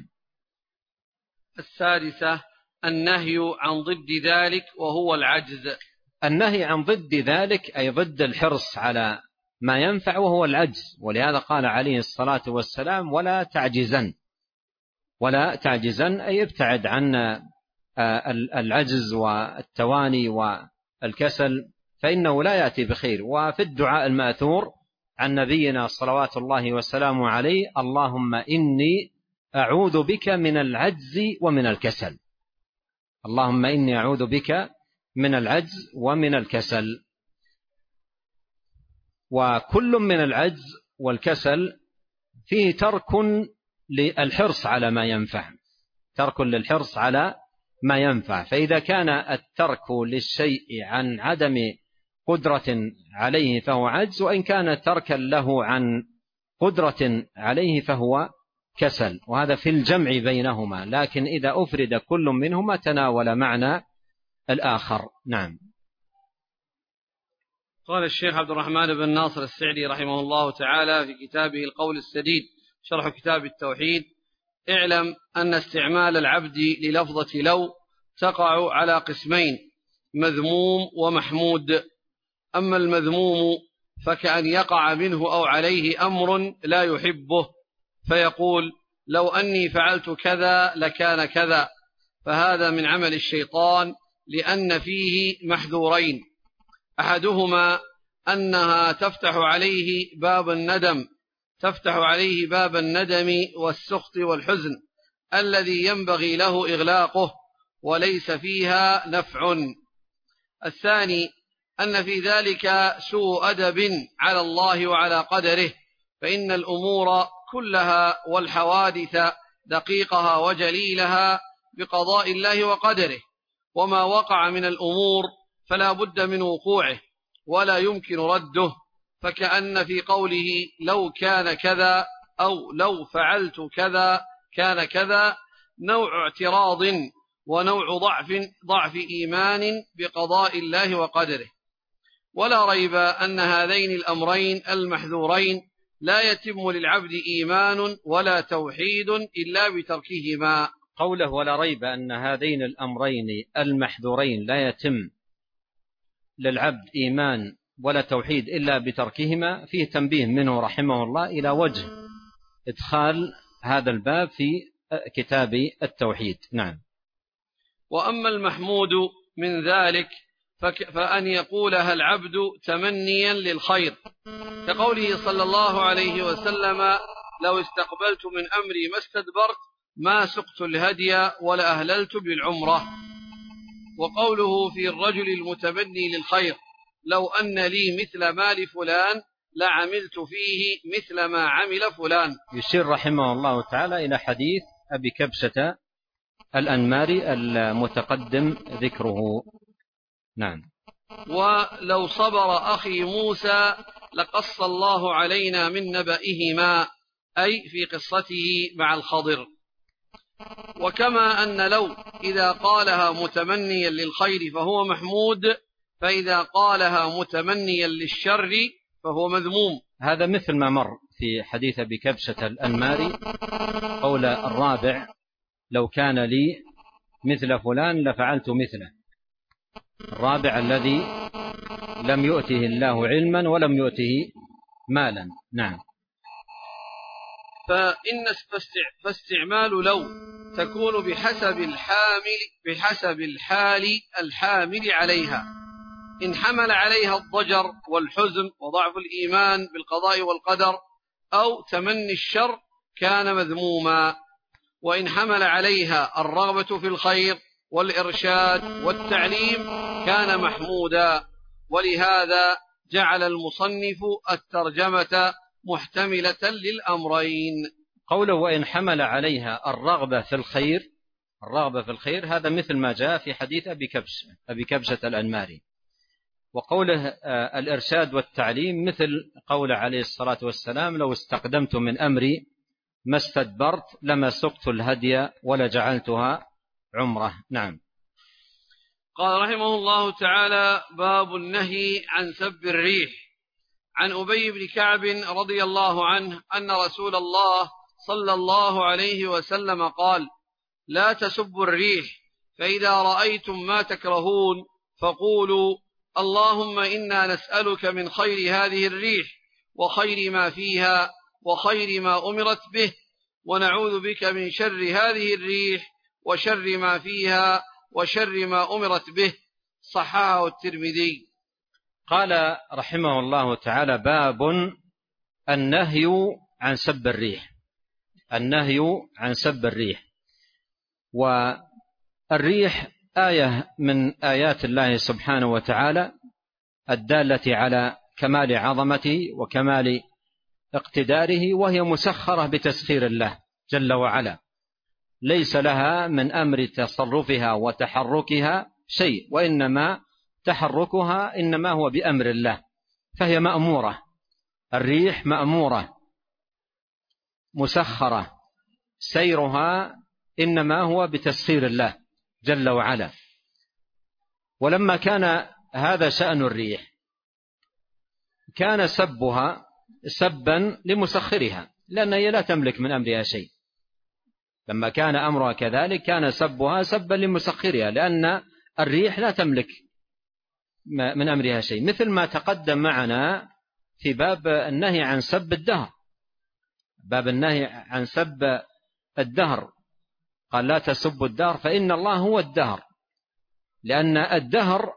السادسة النهي عن ضد ذلك وهو العجز. النهي عن ضد ذلك أي ضد الحرص على ما ينفع وهو العجز، ولهذا قال عليه الصلاة والسلام: ولا تعجزن. ولا تعجزن أي ابتعد عن العجز والتواني والكسل، فإنه لا يأتي بخير. وفي الدعاء المأثور عن نبينا صلوات الله وسلامه عليه: اللهم إني أعوذ بك من العجز ومن الكسل. اللهم إني أعوذ بك من العجز ومن الكسل. وكل من العجز والكسل فيه ترك للحرص على ما ينفع ترك للحرص على ما ينفع فإذا كان الترك للشيء عن عدم قدرة عليه فهو عجز، وإن كان تركا له عن قدرة عليه فهو كسل، وهذا في الجمع بينهما، لكن إذا أفرد كل منهما تناول معنى الآخر. نعم. قال الشيخ عبد الرحمن بن ناصر السعدي رحمه الله تعالى في كتابه القول السديد شرح كتاب التوحيد: اعلم أن استعمال العبد للفظة لو تقع على قسمين: مذموم ومحمود. أما المذموم فكأن يقع منه أو عليه أمر لا يحبه فيقول: لو أني فعلت كذا لكان كذا، فهذا من عمل الشيطان لأن فيه محذورين: أحدهما أنها تفتح عليه باب الندم تفتح عليه باب الندم والسخط والحزن الذي ينبغي له إغلاقه وليس فيها نفع. الثاني أن في ذلك سوء أدب على الله وعلى قدره، فإن الأمور كلها والحوادث دقيقها وجليلها بقضاء الله وقدره، وما وقع من الأمور فلا بد من وقوعه ولا يمكن رده، فكأن في قوله لو كان كذا أو لو فعلت كذا كان كذا نوع اعتراض ونوع ضعف ضعف إيمان بقضاء الله وقدره. ولا ريب أن هذين الأمرين المحذورين لا يتم للعبد إيمان ولا توحيد إلا بتركهما. قوله ولا ريب أن هذين الأمرين المحذورين لا يتم للعبد إيمان ولا توحيد إلا بتركهما فيه تنبيه منه رحمه الله إلى وجه إدخال هذا الباب في كتاب التوحيد. نعم. وأما المحمود من ذلك فأن يقولها العبد تمنيا للخير، كقوله صلى الله عليه وسلم: لو استقبلت من أمري ما استدبرت ما سقت الهدي ولا أهللت بالعمرة. وقوله في الرجل المتمني للخير: لو أن لي مثل مال فلان لعملت فيه مثل ما عمل فلان. يشير رحمه الله تعالى إلى حديث أبي كبشة الأنماري المتقدم ذكره. نعم. ولو صبر أخي موسى لقص الله علينا من نبئهما، أي في قصته مع الخضر. وكما أن لو إذا قالها متمنيا للخير فهو محمود، فإذا قالها متمنيا للشر فهو مذموم. هذا مثل ما مر في حديث أبي كبشة الأنماري، قول الرابع: لو كان لي مثل فلان لفعلت مثله. الرابع الذي لم يؤته الله علما ولم يؤته مالا. نعم. فإن فاستعمال لو تكون بحسب الحامل بحسب الحال الحامل عليها. إن حمل عليها الضجر والحزن وضعف الإيمان بالقضاء والقدر أو تمني الشر كان مذموما، وإن حمل عليها الرغبة في الخير والإرشاد والتعليم كان محمودا. ولهذا جعل المصنف الترجمة محتملة للأمرين. قوله وإن حمل عليها الرغبة في الخير، الرغبة في الخير هذا مثل ما جاء في حديث أبي كبشة أبي كبشة الأنماري. وقوله الإرشاد والتعليم مثل قول عليه الصلاة والسلام: لو استقدمت من أمري ما استدبرت لما سقت الهدي ولا جعلتها عمره. نعم. قال رحمه الله تعالى: باب النهي عن سب الريح. عن أبي بن كعب رضي الله عنه أن رسول الله صلى الله عليه وسلم قال: لا تسبوا الريح، فإذا رأيتم ما تكرهون فقولوا: اللهم إنا نسألك من خير هذه الريح وخير ما فيها وخير ما أمرت به، ونعوذ بك من شر هذه الريح وشر ما فيها وشر ما أمرت به. صححه الترمذي. قال رحمه الله تعالى: باب النهي عن سب الريح. النهي عن سب الريح. والريح آية من آيات الله سبحانه وتعالى الدالة على كمال عظمته وكمال اقتداره، وهي مسخرة بتسخير الله جل وعلا، ليس لها من أمر تصرفها وتحركها شيء، وإنما تحركها إنما هو بأمر الله، فهي مأمورة. الريح مأمورة مسخرة، سيرها إنما هو بتسخير الله جل وعلا. ولما كان هذا شأن الريح كان سبها سبا لمسخرها، لأن هي لا تملك من أمرها شيء. لما كان أمرها كذلك كان سبها سبا لمسخرها، لأن الريح لا تملك من أمرها شيء، مثل ما تقدم معنا في باب النهي عن سب الدهر. باب النهي عن سب الدهر قال: لا تسبوا الدهر فإن الله هو الدهر، لأن الدهر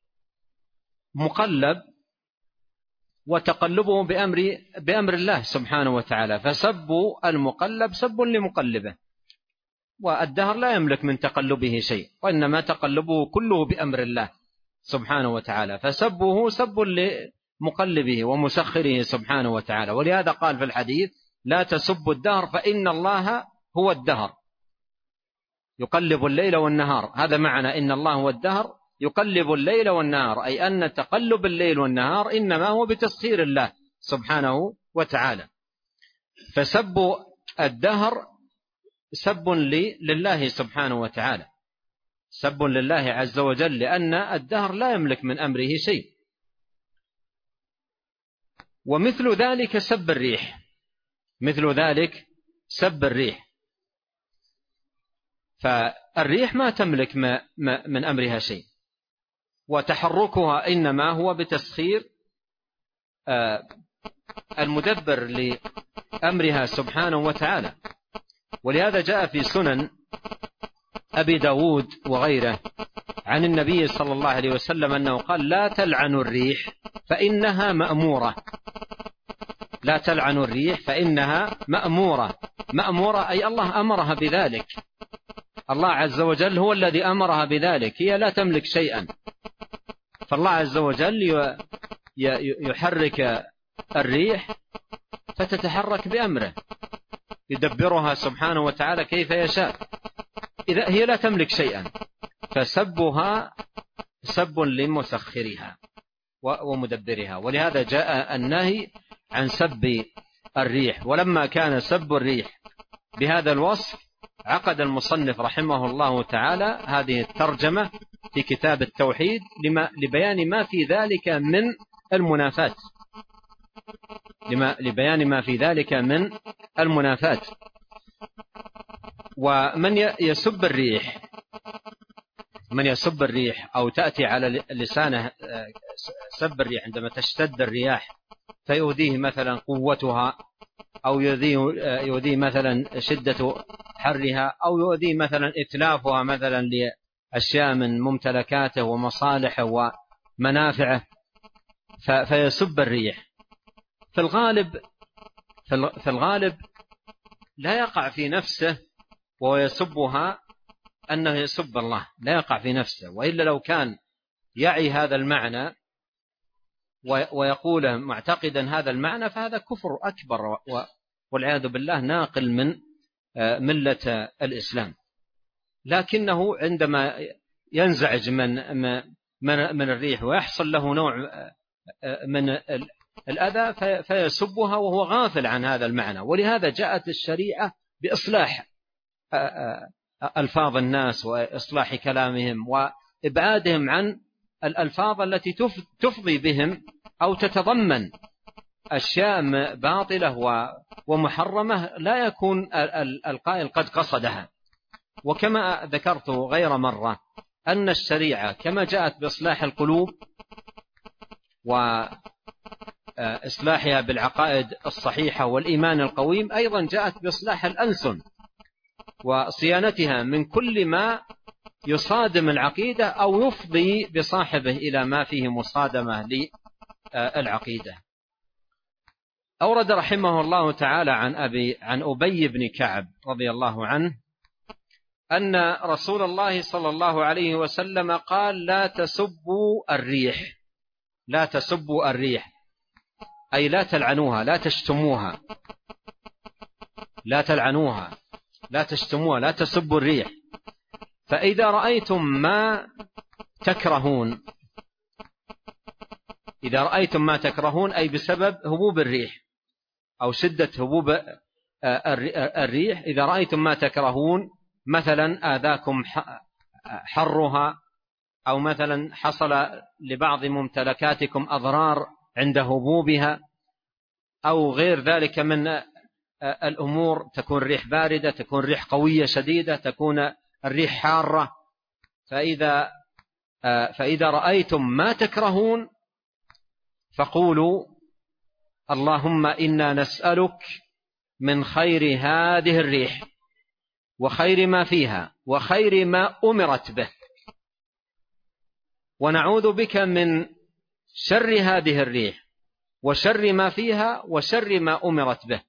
مقلب وتقلبه بأمر, بأمر الله سبحانه وتعالى، فسبوا المقلب سب لمقلبه، والدهر لا يملك من تقلبه شيء، وإنما تقلبه كله بأمر الله سبحانه وتعالى، فسبه سب لمقلبه ومسخره سبحانه وتعالى. ولهذا قال في الحديث: لا تسبوا الدهر فإن الله هو الدهر يقلب الليل والنهار. هذا معنى إن الله هو الدهر يقلب الليل والنهار، أي أن تقلب الليل والنهار إنما هو بتسخير الله سبحانه وتعالى. فسب الدهر سب لله سبحانه وتعالى، سب لله عز وجل، لأن الدهر لا يملك من أمره شيء. ومثل ذلك سب الريح، مثل ذلك سب الريح، فالريح ما تملك ما ما من أمرها شيء، وتحركها إنما هو بتسخير المدبر لأمرها سبحانه وتعالى. ولهذا جاء في سنن أبي داود وغيره عن النبي صلى الله عليه وسلم أنه قال: لا تلعنوا الريح فإنها مأمورة. لا تلعنوا الريح فإنها مأمورة. مأمورة أي الله أمرها بذلك. الله عز وجل هو الذي أمرها بذلك، هي لا تملك شيئا. فالله عز وجل يحرك الريح فتتحرك بأمره، يدبرها سبحانه وتعالى كيف يشاء. إذا هي لا تملك شيئا، فسبها سب لمسخرها ومدبرها. ولهذا جاء النهي عن سب الريح. ولما كان سب الريح بهذا الوصف عقد المصنف رحمه الله تعالى هذه الترجمة في كتاب التوحيد لما لبيان ما في ذلك من المنافات لما لبيان ما في ذلك من المنافات. ومن يسب الريح من يسب الريح أو تأتي على لسانه سب الريح عندما تشتد الرياح فيؤذيه مثلا قوتها، أو يؤذيه يؤذيه مثلا شدة حرها، أو يؤذيه مثلا إتلافها مثلا لأشياء من ممتلكاته ومصالحه ومنافعه، فيسب الريح. في الغالب في الغالب لا يقع في نفسه وهو يسبها أنه يسب الله، لا يقع في نفسه. وإلا لو كان يعي هذا المعنى ويقول معتقدا هذا المعنى فهذا كفر أكبر والعياذ بالله ناقل من ملة الإسلام. لكنه عندما ينزعج من من الريح ويحصل له نوع من الأذى فيسبها وهو غافل عن هذا المعنى. ولهذا جاءت الشريعة بإصلاح ألفاظ الناس وإصلاح كلامهم وإبعادهم عن الألفاظ التي تفضي بهم أو تتضمن أشياء باطلة ومحرمة لا يكون القائل قد قصدها. وكما ذكرت غير مرة أن الشريعة كما جاءت بإصلاح القلوب وإصلاحها بالعقائد الصحيحة والإيمان القويم، أيضا جاءت بإصلاح الألسن وصيانتها من كل ما يصادم العقيدة أو يفضي بصاحبه إلى ما فيه مصادمة للعقيدة. أورد رحمه الله تعالى عن أبي عن أبي بن كعب رضي الله عنه أن رسول الله صلى الله عليه وسلم قال: لا تسبوا الريح. لا تسبوا الريح أي لا تلعنوها، لا تشتموها، لا تلعنوها، لا تشتموها، لا تسبوا الريح. فإذا رأيتم ما تكرهون، إذا رأيتم ما تكرهون أي بسبب هبوب الريح أو شدة هبوب الريح، إذا رأيتم ما تكرهون مثلا آذاكم حرها، أو مثلا حصل لبعض ممتلكاتكم أضرار عند هبوبها، أو غير ذلك من الأمور، تكون ريح باردة، تكون ريح قوية شديدة، تكون الريح حارة، فإذا فإذا رأيتم ما تكرهون فقولوا: اللهم إنا نسألك من خير هذه الريح وخير ما فيها وخير ما أمرت به، ونعوذ بك من شر هذه الريح وشر ما فيها وشر ما أمرت به.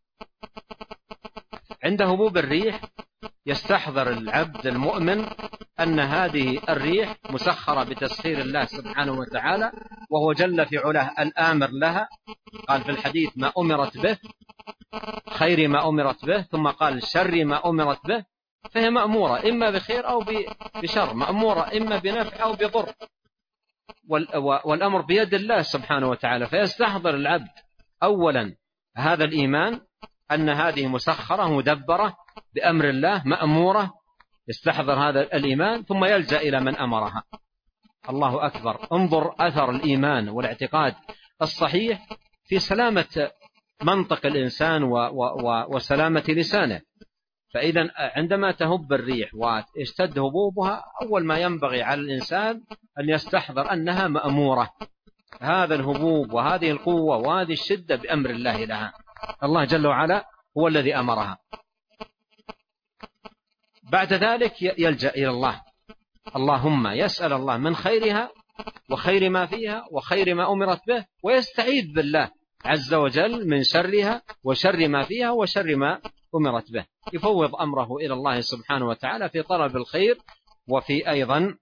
عند هبوب الريح يستحضر العبد المؤمن أن هذه الريح مسخرة بتسخير الله سبحانه وتعالى، وهو جل في علاه الآمر لها. قال في الحديث: ما أمرت به، خير ما أمرت به، ثم قال: شر ما أمرت به. فهي مأمورة إما بخير أو بشر، مأمورة إما بنفع أو بضر، والأمر بيد الله سبحانه وتعالى. فيستحضر العبد أولا هذا الإيمان أن هذه مسخرة مدبرة بأمر الله مأمورة، يستحضر هذا الإيمان ثم يلجأ إلى من أمرها. الله أكبر. انظر أثر الإيمان والاعتقاد الصحيح في سلامة منطق الإنسان وسلامة لسانه. فإذا عندما تهب الريح ويشتد هبوبها أول ما ينبغي على الإنسان أن يستحضر أنها مأمورة، هذا الهبوب وهذه القوة وهذه الشدة بأمر الله لها، الله جل وعلا هو الذي أمرها. بعد ذلك يلجأ إلى الله اللهم يسأل الله من خيرها وخير ما فيها وخير ما أمرت به، ويستعيذ بالله عز وجل من شرها وشر ما فيها وشر ما أمرت به. يفوض أمره إلى الله سبحانه وتعالى في طلب الخير وفي أيضا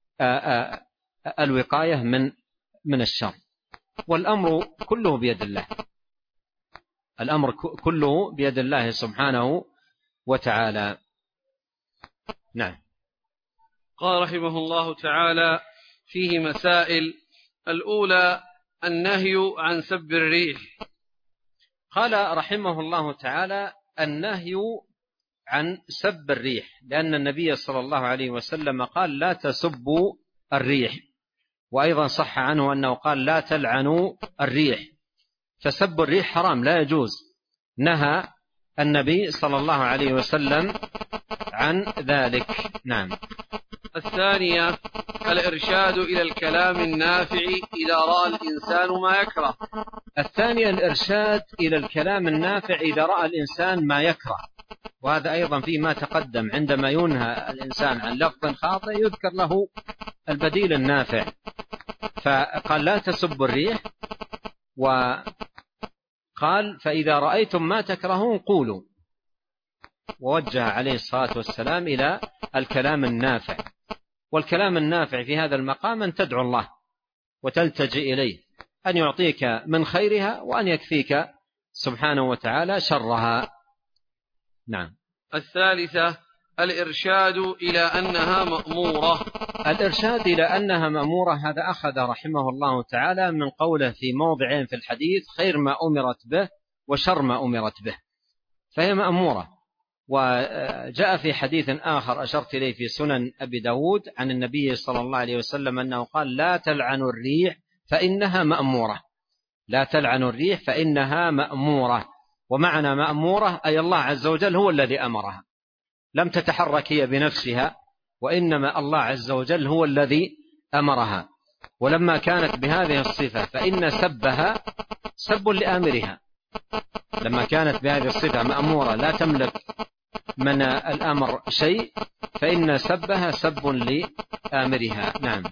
الوقاية من من الشر. والأمر كله بيد الله، الأمر كله بيد الله سبحانه وتعالى. نعم. قال رحمه الله تعالى: فيه مسائل. الأولى النهي عن سب الريح. قال رحمه الله تعالى: النهي عن سب الريح، لأن النبي صلى الله عليه وسلم قال: لا تسبوا الريح. وأيضا صح عنه أنه قال: لا تلعنوا الريح. فسب الريح حرام، لا يجوز. نهى النبي صلى الله عليه وسلم عن ذلك. نعم. الثانية الإرشاد إلى الكلام النافع إذا رأى الإنسان ما يكره. الثانية الإرشاد إلى الكلام النافع إذا رأى الإنسان ما يكره، وهذا أيضا فيما تقدم. عندما ينهى الإنسان عن لفظ خاطئ يذكر له البديل النافع. فقال: لا تسبوا الريح، وقال: فإذا رأيتم ما تكرهون قولوا. ووجه عليه الصلاة والسلام إلى الكلام النافع. والكلام النافع في هذا المقام أن تدعو الله وتلتجئ إليه أن يعطيك من خيرها وأن يكفيك سبحانه وتعالى شرها. نعم. الثالثة الإرشاد إلى أنها مأمورة. الإرشاد إلى أنها مأمورة هذا أخذ رحمه الله تعالى من قوله في موضعين في الحديث: خير ما أمرت به وشر ما أمرت به، فهي مأمورة. وجاء في حديث آخر أشرت إليه في سنن أبي داود عن النبي صلى الله عليه وسلم أنه قال: لا تلعنوا الريح فإنها مأمورة. لا تلعنوا الريح فإنها مأمورة. ومعنى مأمورة أي الله عز وجل هو الذي أمرها، لم تتحرك هي بنفسها، وإنما الله عز وجل هو الذي أمرها. ولما كانت بهذه الصفة فإن سبها سب لآمرها. لما كانت بهذه الصفة مأمورة لا تملك من الأمر شيء، فإن سبها سب لآمرها. نعم.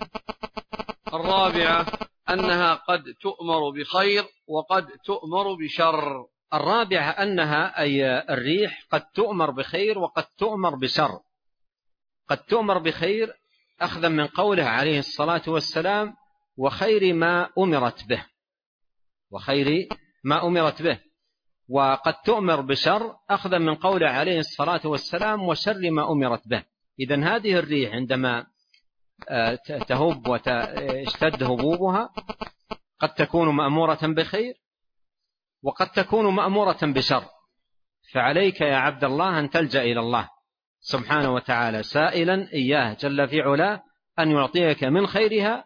الرابعة أنها قد تؤمر بخير وقد تؤمر بشر. الرابعة أنها أي الريح قد تؤمر بخير وقد تؤمر بشر. قد تؤمر بخير أخذا من قوله عليه الصلاة والسلام: وخير ما أمرت به، وخير ما أمرت به. وقد تؤمر بشر أخذا من قوله عليه الصلاة والسلام: وشر ما أمرت به. إذن هذه الريح عندما تهب وتشتد هبوبها قد تكون مأمورة بخير وقد تكون مأمورة بشر. فعليك يا عبد الله أن تلجأ إلى الله سبحانه وتعالى سائلا إياه جل في علاه أن يعطيك من خيرها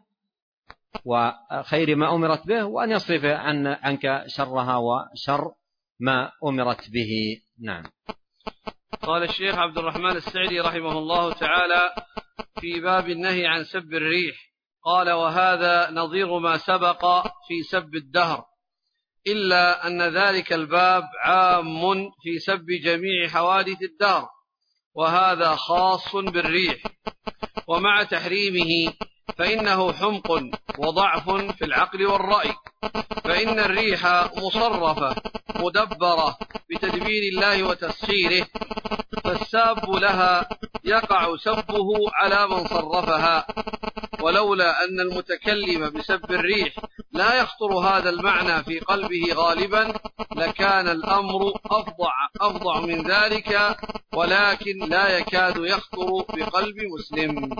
وخير ما أمرت به، وأن يصرف عن عنك شرها وشر ما أمرت به. نعم. قال الشيخ عبد الرحمن السعدي رحمه الله تعالى في باب النهي عن سب الريح قال: وهذا نظير ما سبق في سب الدهر، إلا أن ذلك الباب عام في سب جميع حوادث الدهر، وهذا خاص بالريح. ومع تحريمه فإنه حمق وضعف في العقل والرأي، فإن الريح مصرفة مدبرة بتدبير الله وتسخيره، فالساب لها يقع سبه على من صرفها. ولولا أن المتكلم بسب الريح لا يخطر هذا المعنى في قلبه غالبا لكان الأمر أفظع, أفظع من ذلك، ولكن لا يكاد يخطر بقلب مسلم.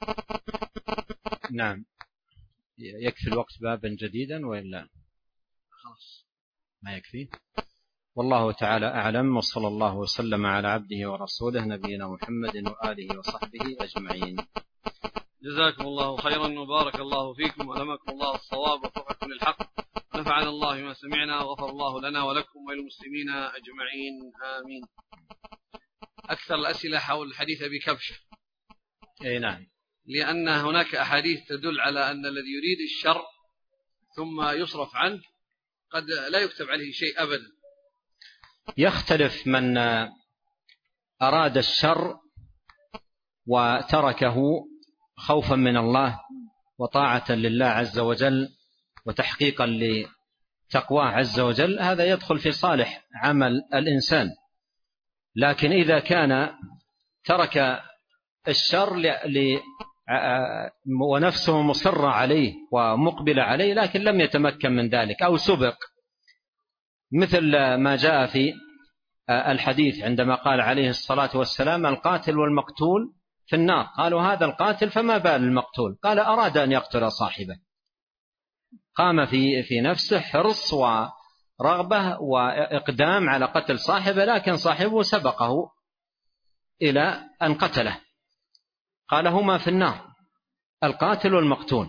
نعم. يكفي الوقت بابا جديدا وإلا خلاص ما يكفي؟ والله تعالى أعلم، وصلى الله وسلم على عبده ورسوله نبينا محمد وآله وصحبه أجمعين. جزاكم الله خيرا وبارك الله فيكم وألهمكم الله الصواب ووفقكم للحق، ونفعنا الله ما سمعنا وغفر الله لنا ولكم وللمسلمين أجمعين آمين. أكثر الأسئلة حول الحديث بكبشة. أي نعم. لأن هناك أحاديث تدل على أن الذي يريد الشر ثم يصرف عنه قد لا يكتب عليه شيء أبدا. يختلف من أراد الشر وتركه خوفا من الله وطاعة لله عز وجل وتحقيقا لتقواه عز وجل، هذا يدخل في صالح عمل الإنسان. لكن إذا كان ترك الشر ل ونفسه مصرة عليه ومقبلة عليه لكن لم يتمكن من ذلك أو سبق، مثل ما جاء في الحديث عندما قال عليه الصلاة والسلام: القاتل والمقتول في النار. قالوا: هذا القاتل فما بال المقتول؟ قال: أراد أن يقتل صاحبه، قام في في نفسه حرص ورغبة وإقدام على قتل صاحبه، لكن صاحبه سبقه إلى أن قتله. قال: هما في النار، القاتل والمقتول.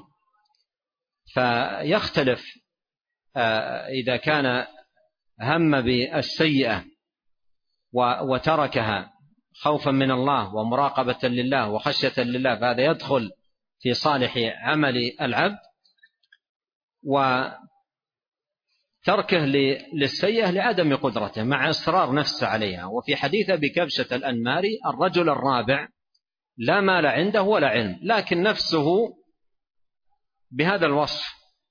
فيختلف إذا كان هم بالسيئة وتركها خوفا من الله ومراقبة لله وخشية لله، فهذا يدخل في صالح عمل العبد، وتركه للسيئة لعدم قدرته مع إصرار نفسه عليها. وفي حديث أبي كبشة الأنماري: الرجل الرابع لا مال عنده ولا علم، لكن نفسه بهذا الوصف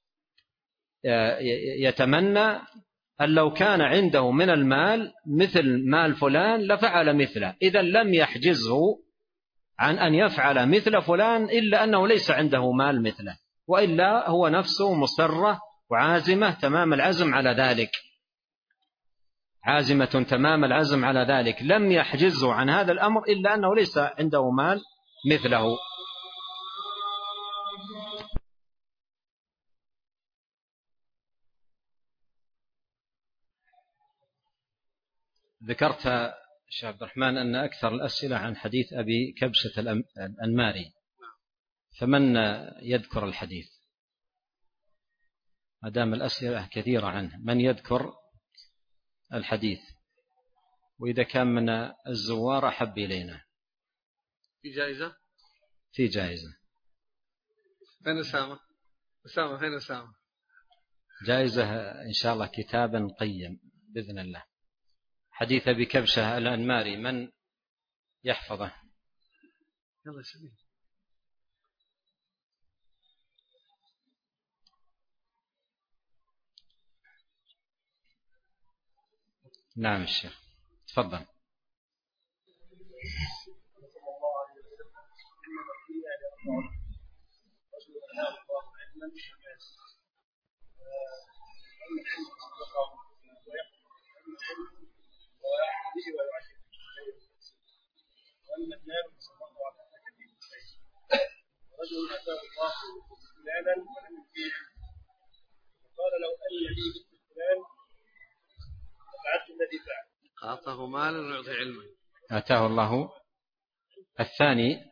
يتمنى أن لو كان عنده من المال مثل مال فلان لفعل مثله، إذا لم يحجزه عن أن يفعل مثل فلان إلا أنه ليس عنده مال مثله، وإلا هو نفسه مصرة وعازمة تمام العزم على ذلك، عازمة تمام العزم على ذلك، لم يحجزه عن هذا الأمر إلا أنه ليس عنده مال مثله. ذكرت شيخ عبد الرحمن أن أكثر الأسئلة عن حديث أبي كبشة الأنماري، فمن يذكر الحديث؟ ما دام الأسئلة كثيرة عنه، من يذكر الحديث؟ وإذا كان من الزوار أحب إلينا. في جائزة؟ في جائزة. فين أسامة؟ أسامة فين أسامة؟ جائزة إن شاء الله كتابا قيم بإذن الله. حديث أبي كبشة الأنماري من يحفظه؟ يلا سبيل. نعم الشيخ تفضل. رجل أتاه الله فلانا ولم يطيعه وقال: لو أن لي مثل فلان ففعلت الذي فعل. أعطاه مالا ويعطي علما. آتاه الله الثاني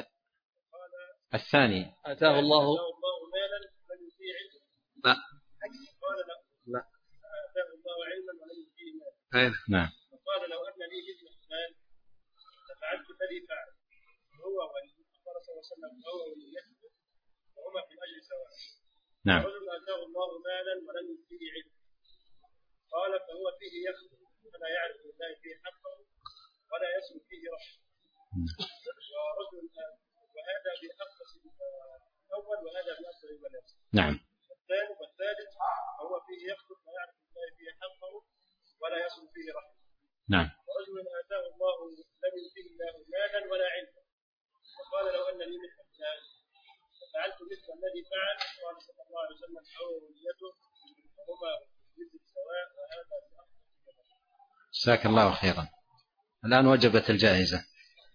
الثاني آتاه الله مالا ولم يطيعه. لا قال: لا لا آتاه الله علما ولم يطيعه مالا. نعم. فقال: لو أن لي مثل فلان ففعلت الذي فعل. هو ولي قال صلى الله عليه وسلم: هو وليته وهما في الأجر سواء. نعم. رجل آتاه الله مالا ولم يطيعه علم، قال: فهو فيه يخطئ فلا يعرف لله فيه حقه ولا يسلك فيه رحمه. ورجل وهذا بأخص الأول وهذا بأكثر البنات. نعم. الثاني والثالث فهو فيه يخطئ فلا يعرف لله فيه حقه ولا يسلك فيه رحمه. نعم. ورجل آتاه الله لم يؤته الله مالا ولا علما وقال: لو أن لي مثل فلان ففعلت مثل الذي فعل. قال صلى الله عليه وسلم: هو وليته وهما مثل سواء وهذا بأخص البنات. جزاك الله خيرا. الآن وجبت الجائزة.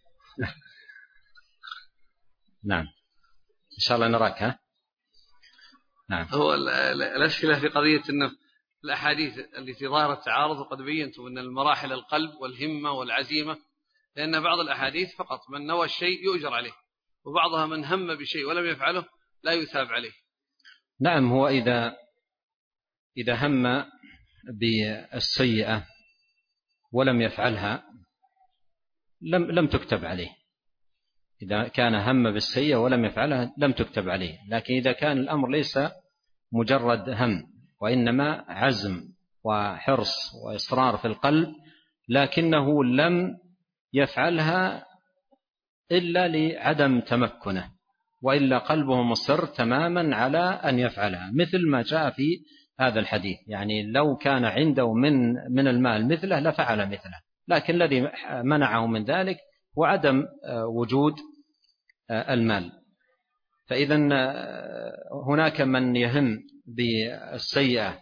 نعم إن شاء الله نراك. ها نعم. هو الأسئلة في قضية أن الأحاديث التي ظهرت تعارض، وقد بينتم أن المراحل القلب والهمة والعزيمة، لأن بعض الأحاديث فقط من نوى الشيء يؤجر عليه، وبعضها من هم بشيء ولم يفعله لا يثاب عليه. نعم. هو إذا إذا هم بالسيئة ولم يفعلها لم لم تكتب عليه. إذا كان هم بالسيئة ولم يفعلها لم تكتب عليه. لكن إذا كان الأمر ليس مجرد هم وإنما عزم وحرص وإصرار في القلب، لكنه لم يفعلها إلا لعدم تمكنه وإلا قلبه مصر تماما على أن يفعلها، مثل ما جاء في هذا الحديث، يعني لو كان عنده من من المال مثله لفعل مثله، لكن الذي منعه من ذلك هو عدم وجود المال. فإذا هناك من يهم بالسيئة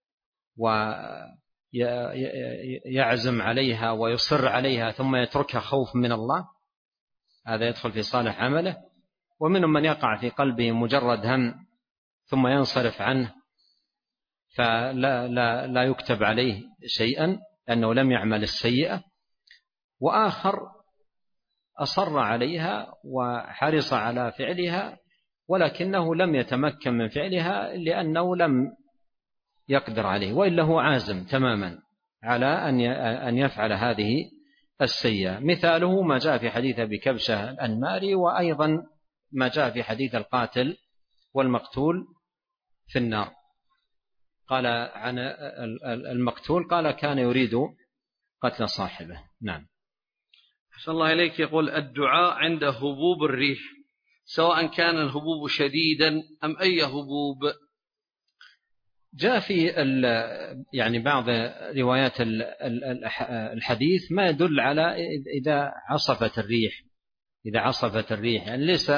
ويعزم عليها ويصر عليها ثم يتركها خوف من الله، هذا يدخل في صالح عمله. ومنهم من يقع في قلبه مجرد هم ثم ينصرف عنه فلا لا لا يكتب عليه شيئا لأنه لم يعمل السيئة. وآخر أصر عليها وحرص على فعلها ولكنه لم يتمكن من فعلها لأنه لم يقدر عليه، وإلا هو عازم تماما على أن يفعل هذه السيئة. مثاله ما جاء في حديث أبي كبشة الأنماري، وأيضا ما جاء في حديث القاتل والمقتول في النار. قال عن المقتول قال كان يريد قتل صاحبه. نعم. أحسن الله إليك. يقول الدعاء عند هبوب الريح سواء كان الهبوب شديدا أم أي هبوب. جاء في يعني بعض روايات الحديث ما يدل على إذا عصفت الريح، إذا عصفت الريح يعني ليس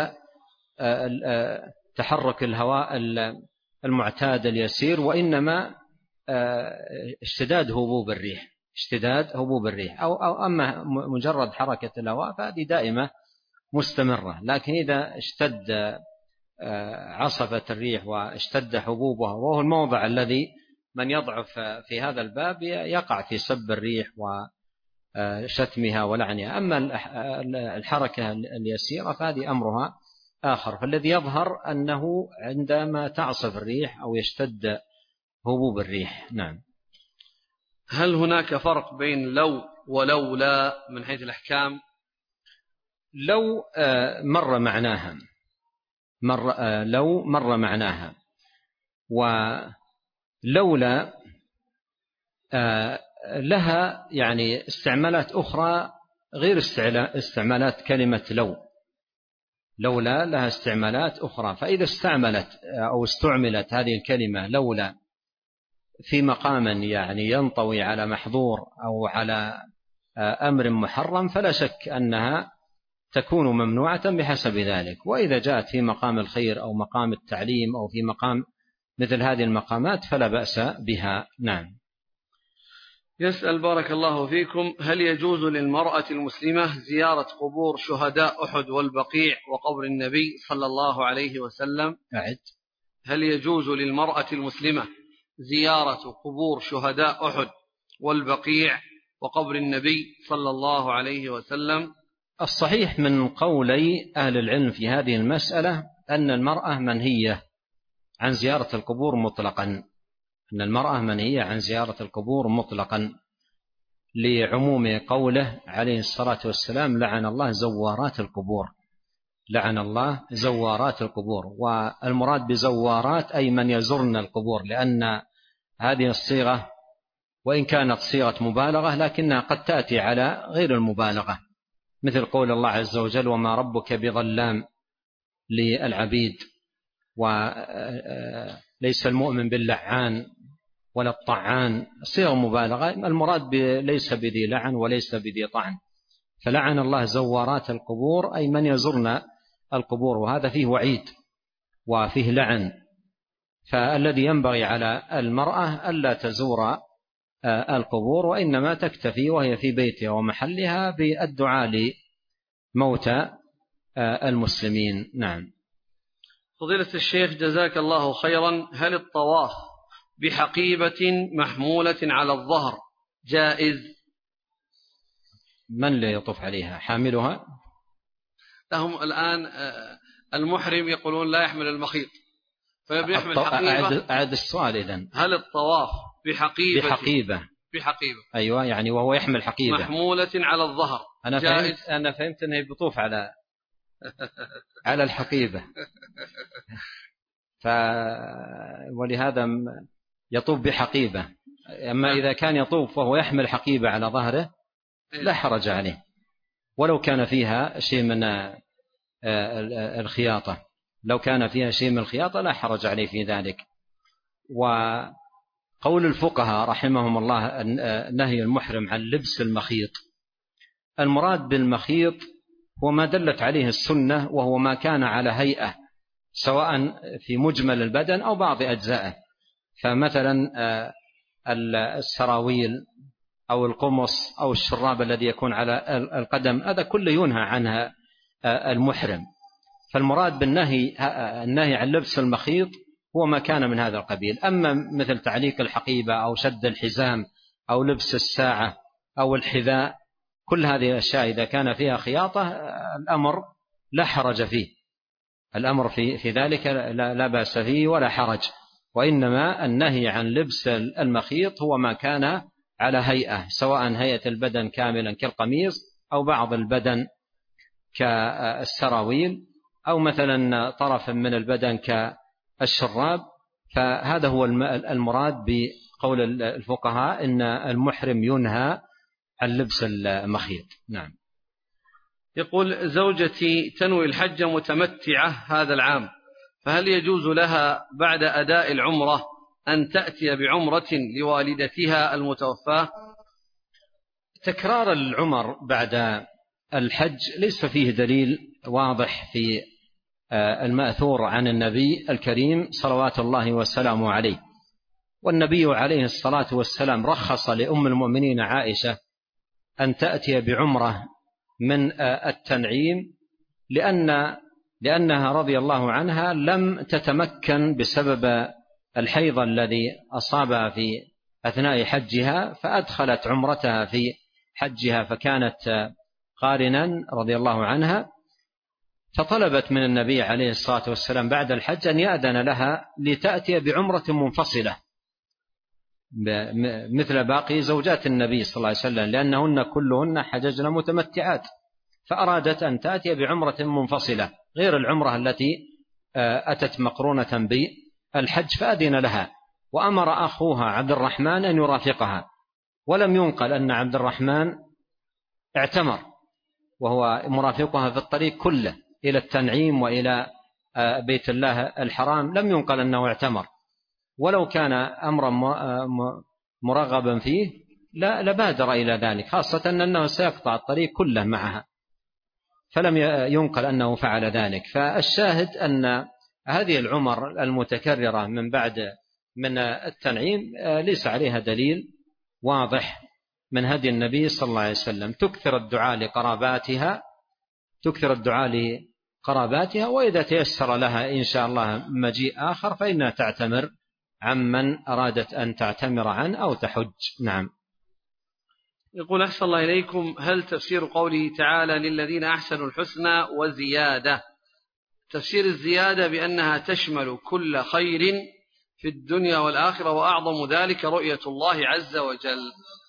تحرك الهواء المعتاد اليسير، وإنما اشتداد هبوب الريح، اشتداد هبوب الريح أو, أو أما مجرد حركة الهواء فهذه دائمة مستمرة. لكن إذا اشتد عصفت الريح واشتد حبوبها، وهو الموضع الذي من يضعف في هذا الباب يقع في سب الريح وشتمها ولعنها. أما الحركة اليسيرة فهذه أمرها آخر. فالذي يظهر أنه عندما تعصف الريح أو يشتد هبوب الريح. نعم. هل هناك فرق بين لو ولولا من حيث الأحكام؟ لو مر معناها مر لو مر معناها ولولا لها يعني استعمالات أخرى غير استعمالات كلمة لو. لولا لها استعمالات أخرى، فإذا استعملت أو استعملت هذه الكلمة لولا في مقام يعني ينطوي على محظور أو على أمر محرم فلا شك أنها تكون ممنوعة بحسب ذلك. وإذا جاءت في مقام الخير أو مقام التعليم أو في مقام مثل هذه المقامات فلا بأس بها. نعم. يسأل بارك الله فيكم: هل يجوز للمرأة المسلمة زيارة قبور شهداء أحد والبقيع وقبر النبي صلى الله عليه وسلم؟ أعد. هل يجوز للمرأة المسلمة زيارة قبور شهداء أحد والبقيع وقبر النبي صلى الله عليه وسلم؟ الصحيح من قولي أهل العلم في هذه المسألة أن المرأة منهية عن زيارة القبور مطلقا، أن المرأة منهية عن زيارة القبور مطلقا لعموم قوله عليه الصلاة والسلام: لعن الله زوارات القبور. لعن الله زوارات القبور. والمراد بزوارات أي من يزرن القبور، لأن هذه الصيغة وإن كانت صيغة مبالغة لكنها قد تأتي على غير المبالغة، مثل قول الله عز وجل: وما ربك بظلام للعبيد، وليس المؤمن باللعان ولا الطعان، صيغة مبالغة. المراد ليس بذي لعن وليس بذي طعن. فلعن الله زوارات القبور أي من يزرن القبور، وهذا فيه وعيد وفيه لعن. فالذي ينبغي على المرأة ألا تزور القبور، وإنما تكتفي وهي في بيتها ومحلها بالدعاء لموتى المسلمين. نعم. فضيلة الشيخ جزاك الله خيرا، هل الطواف بحقيبة محمولة على الظهر جائز؟ من لا يطوف عليها؟ حاملها؟ لهم الآن المحرم يقولون لا يحمل المخيط فيحمل حقيبة. أعد السؤال إذن. هل الطواف بحقيبة بحقيبة بحقيبة أيوة، يعني وهو يحمل حقيبة محمولة على الظهر أنا جائز؟ فهمت أنا فهمت أنه بيطوف على على الحقيبة ف... ولهذا يطوف بحقيبة. أما إذا كان يطوف وهو يحمل حقيبة على ظهره لا حرج عليه، ولو كان فيها شيء من الخياطة، لو كان فيها شيء من الخياطة لا حرج عليه في ذلك. وقول الفقهاء رحمهم الله نهي المحرم عن لبس المخيط، المراد بالمخيط هو ما دلت عليه السنة، وهو ما كان على هيئة سواء في مجمل البدن أو بعض أجزائه، فمثلا السراويل أو القمص أو الشراب الذي يكون على القدم، هذا كله ينهى عنها المحرم. فالمراد بالنهي النهي عن لبس المخيط هو ما كان من هذا القبيل. أما مثل تعليق الحقيبة أو شد الحزام أو لبس الساعة أو الحذاء، كل هذه الأشياء إذا كان فيها خياطة الأمر لا حرج فيه، الأمر في في ذلك لا, لا بأس فيه ولا حرج. وإنما النهي عن لبس المخيط هو ما كان على هيئة، سواء هيئة البدن كاملا كالقميص أو بعض البدن كالسراويل أو مثلا طرف من البدن كالشراب. فهذا هو المراد بقول الفقهاء إن المحرم ينهى عن لبس المخيط. نعم. يقول زوجتي تنوي الحج متمتعة هذا العام، فهل يجوز لها بعد أداء العمرة أن تأتي بعمرة لوالدتها المتوفاة؟ تكرار العمر بعد الحج ليس فيه دليل واضح في المأثور عن النبي الكريم صلوات الله وسلامه عليه. والنبي عليه الصلاة والسلام رخص لأم المؤمنين عائشة أن تأتي بعمرة من التنعيم، لأن لأنها رضي الله عنها لم تتمكن بسبب الحيض الذي أصابها في أثناء حجها، فأدخلت عمرتها في حجها فكانت قارنا رضي الله عنها، فطلبت من النبي عليه الصلاة والسلام بعد الحج أن يأذن لها لتأتي بعمرة منفصلة مثل باقي زوجات النبي صلى الله عليه وسلم، لأنهن كلهن حججن متمتعات، فأرادت أن تأتي بعمرة منفصلة غير العمرة التي أتت مقرونة بالحج، فأذن لها. وأمر أخوها عبد الرحمن أن يرافقها، ولم ينقل أن عبد الرحمن اعتمر وهو مرافقها في الطريق كله إلى التنعيم وإلى بيت الله الحرام، لم ينقل أنه اعتمر. ولو كان أمرا مرغبا فيه لا لبادر إلى ذلك، خاصة أنه سيقطع الطريق كله معها، فلم ينقل أنه فعل ذلك. فالشاهد أن هذه العمر المتكررة من بعد من التنعيم ليس عليها دليل واضح من هدي النبي صلى الله عليه وسلم. تكثر الدعاء لقراباتها تكثر الدعاء لقراباتها وإذا تيسر لها إن شاء الله مجيء آخر فإنها تعتمر عمن أرادت أن تعتمر عنه أو تحج. نعم. يقول أحسن الله إليكم، هل تفسير قوله تعالى للذين أحسنوا الحسنى وزيادة، تفسير الزيادة بأنها تشمل كل خير في الدنيا والآخرة وأعظم ذلك رؤية الله عز وجل؟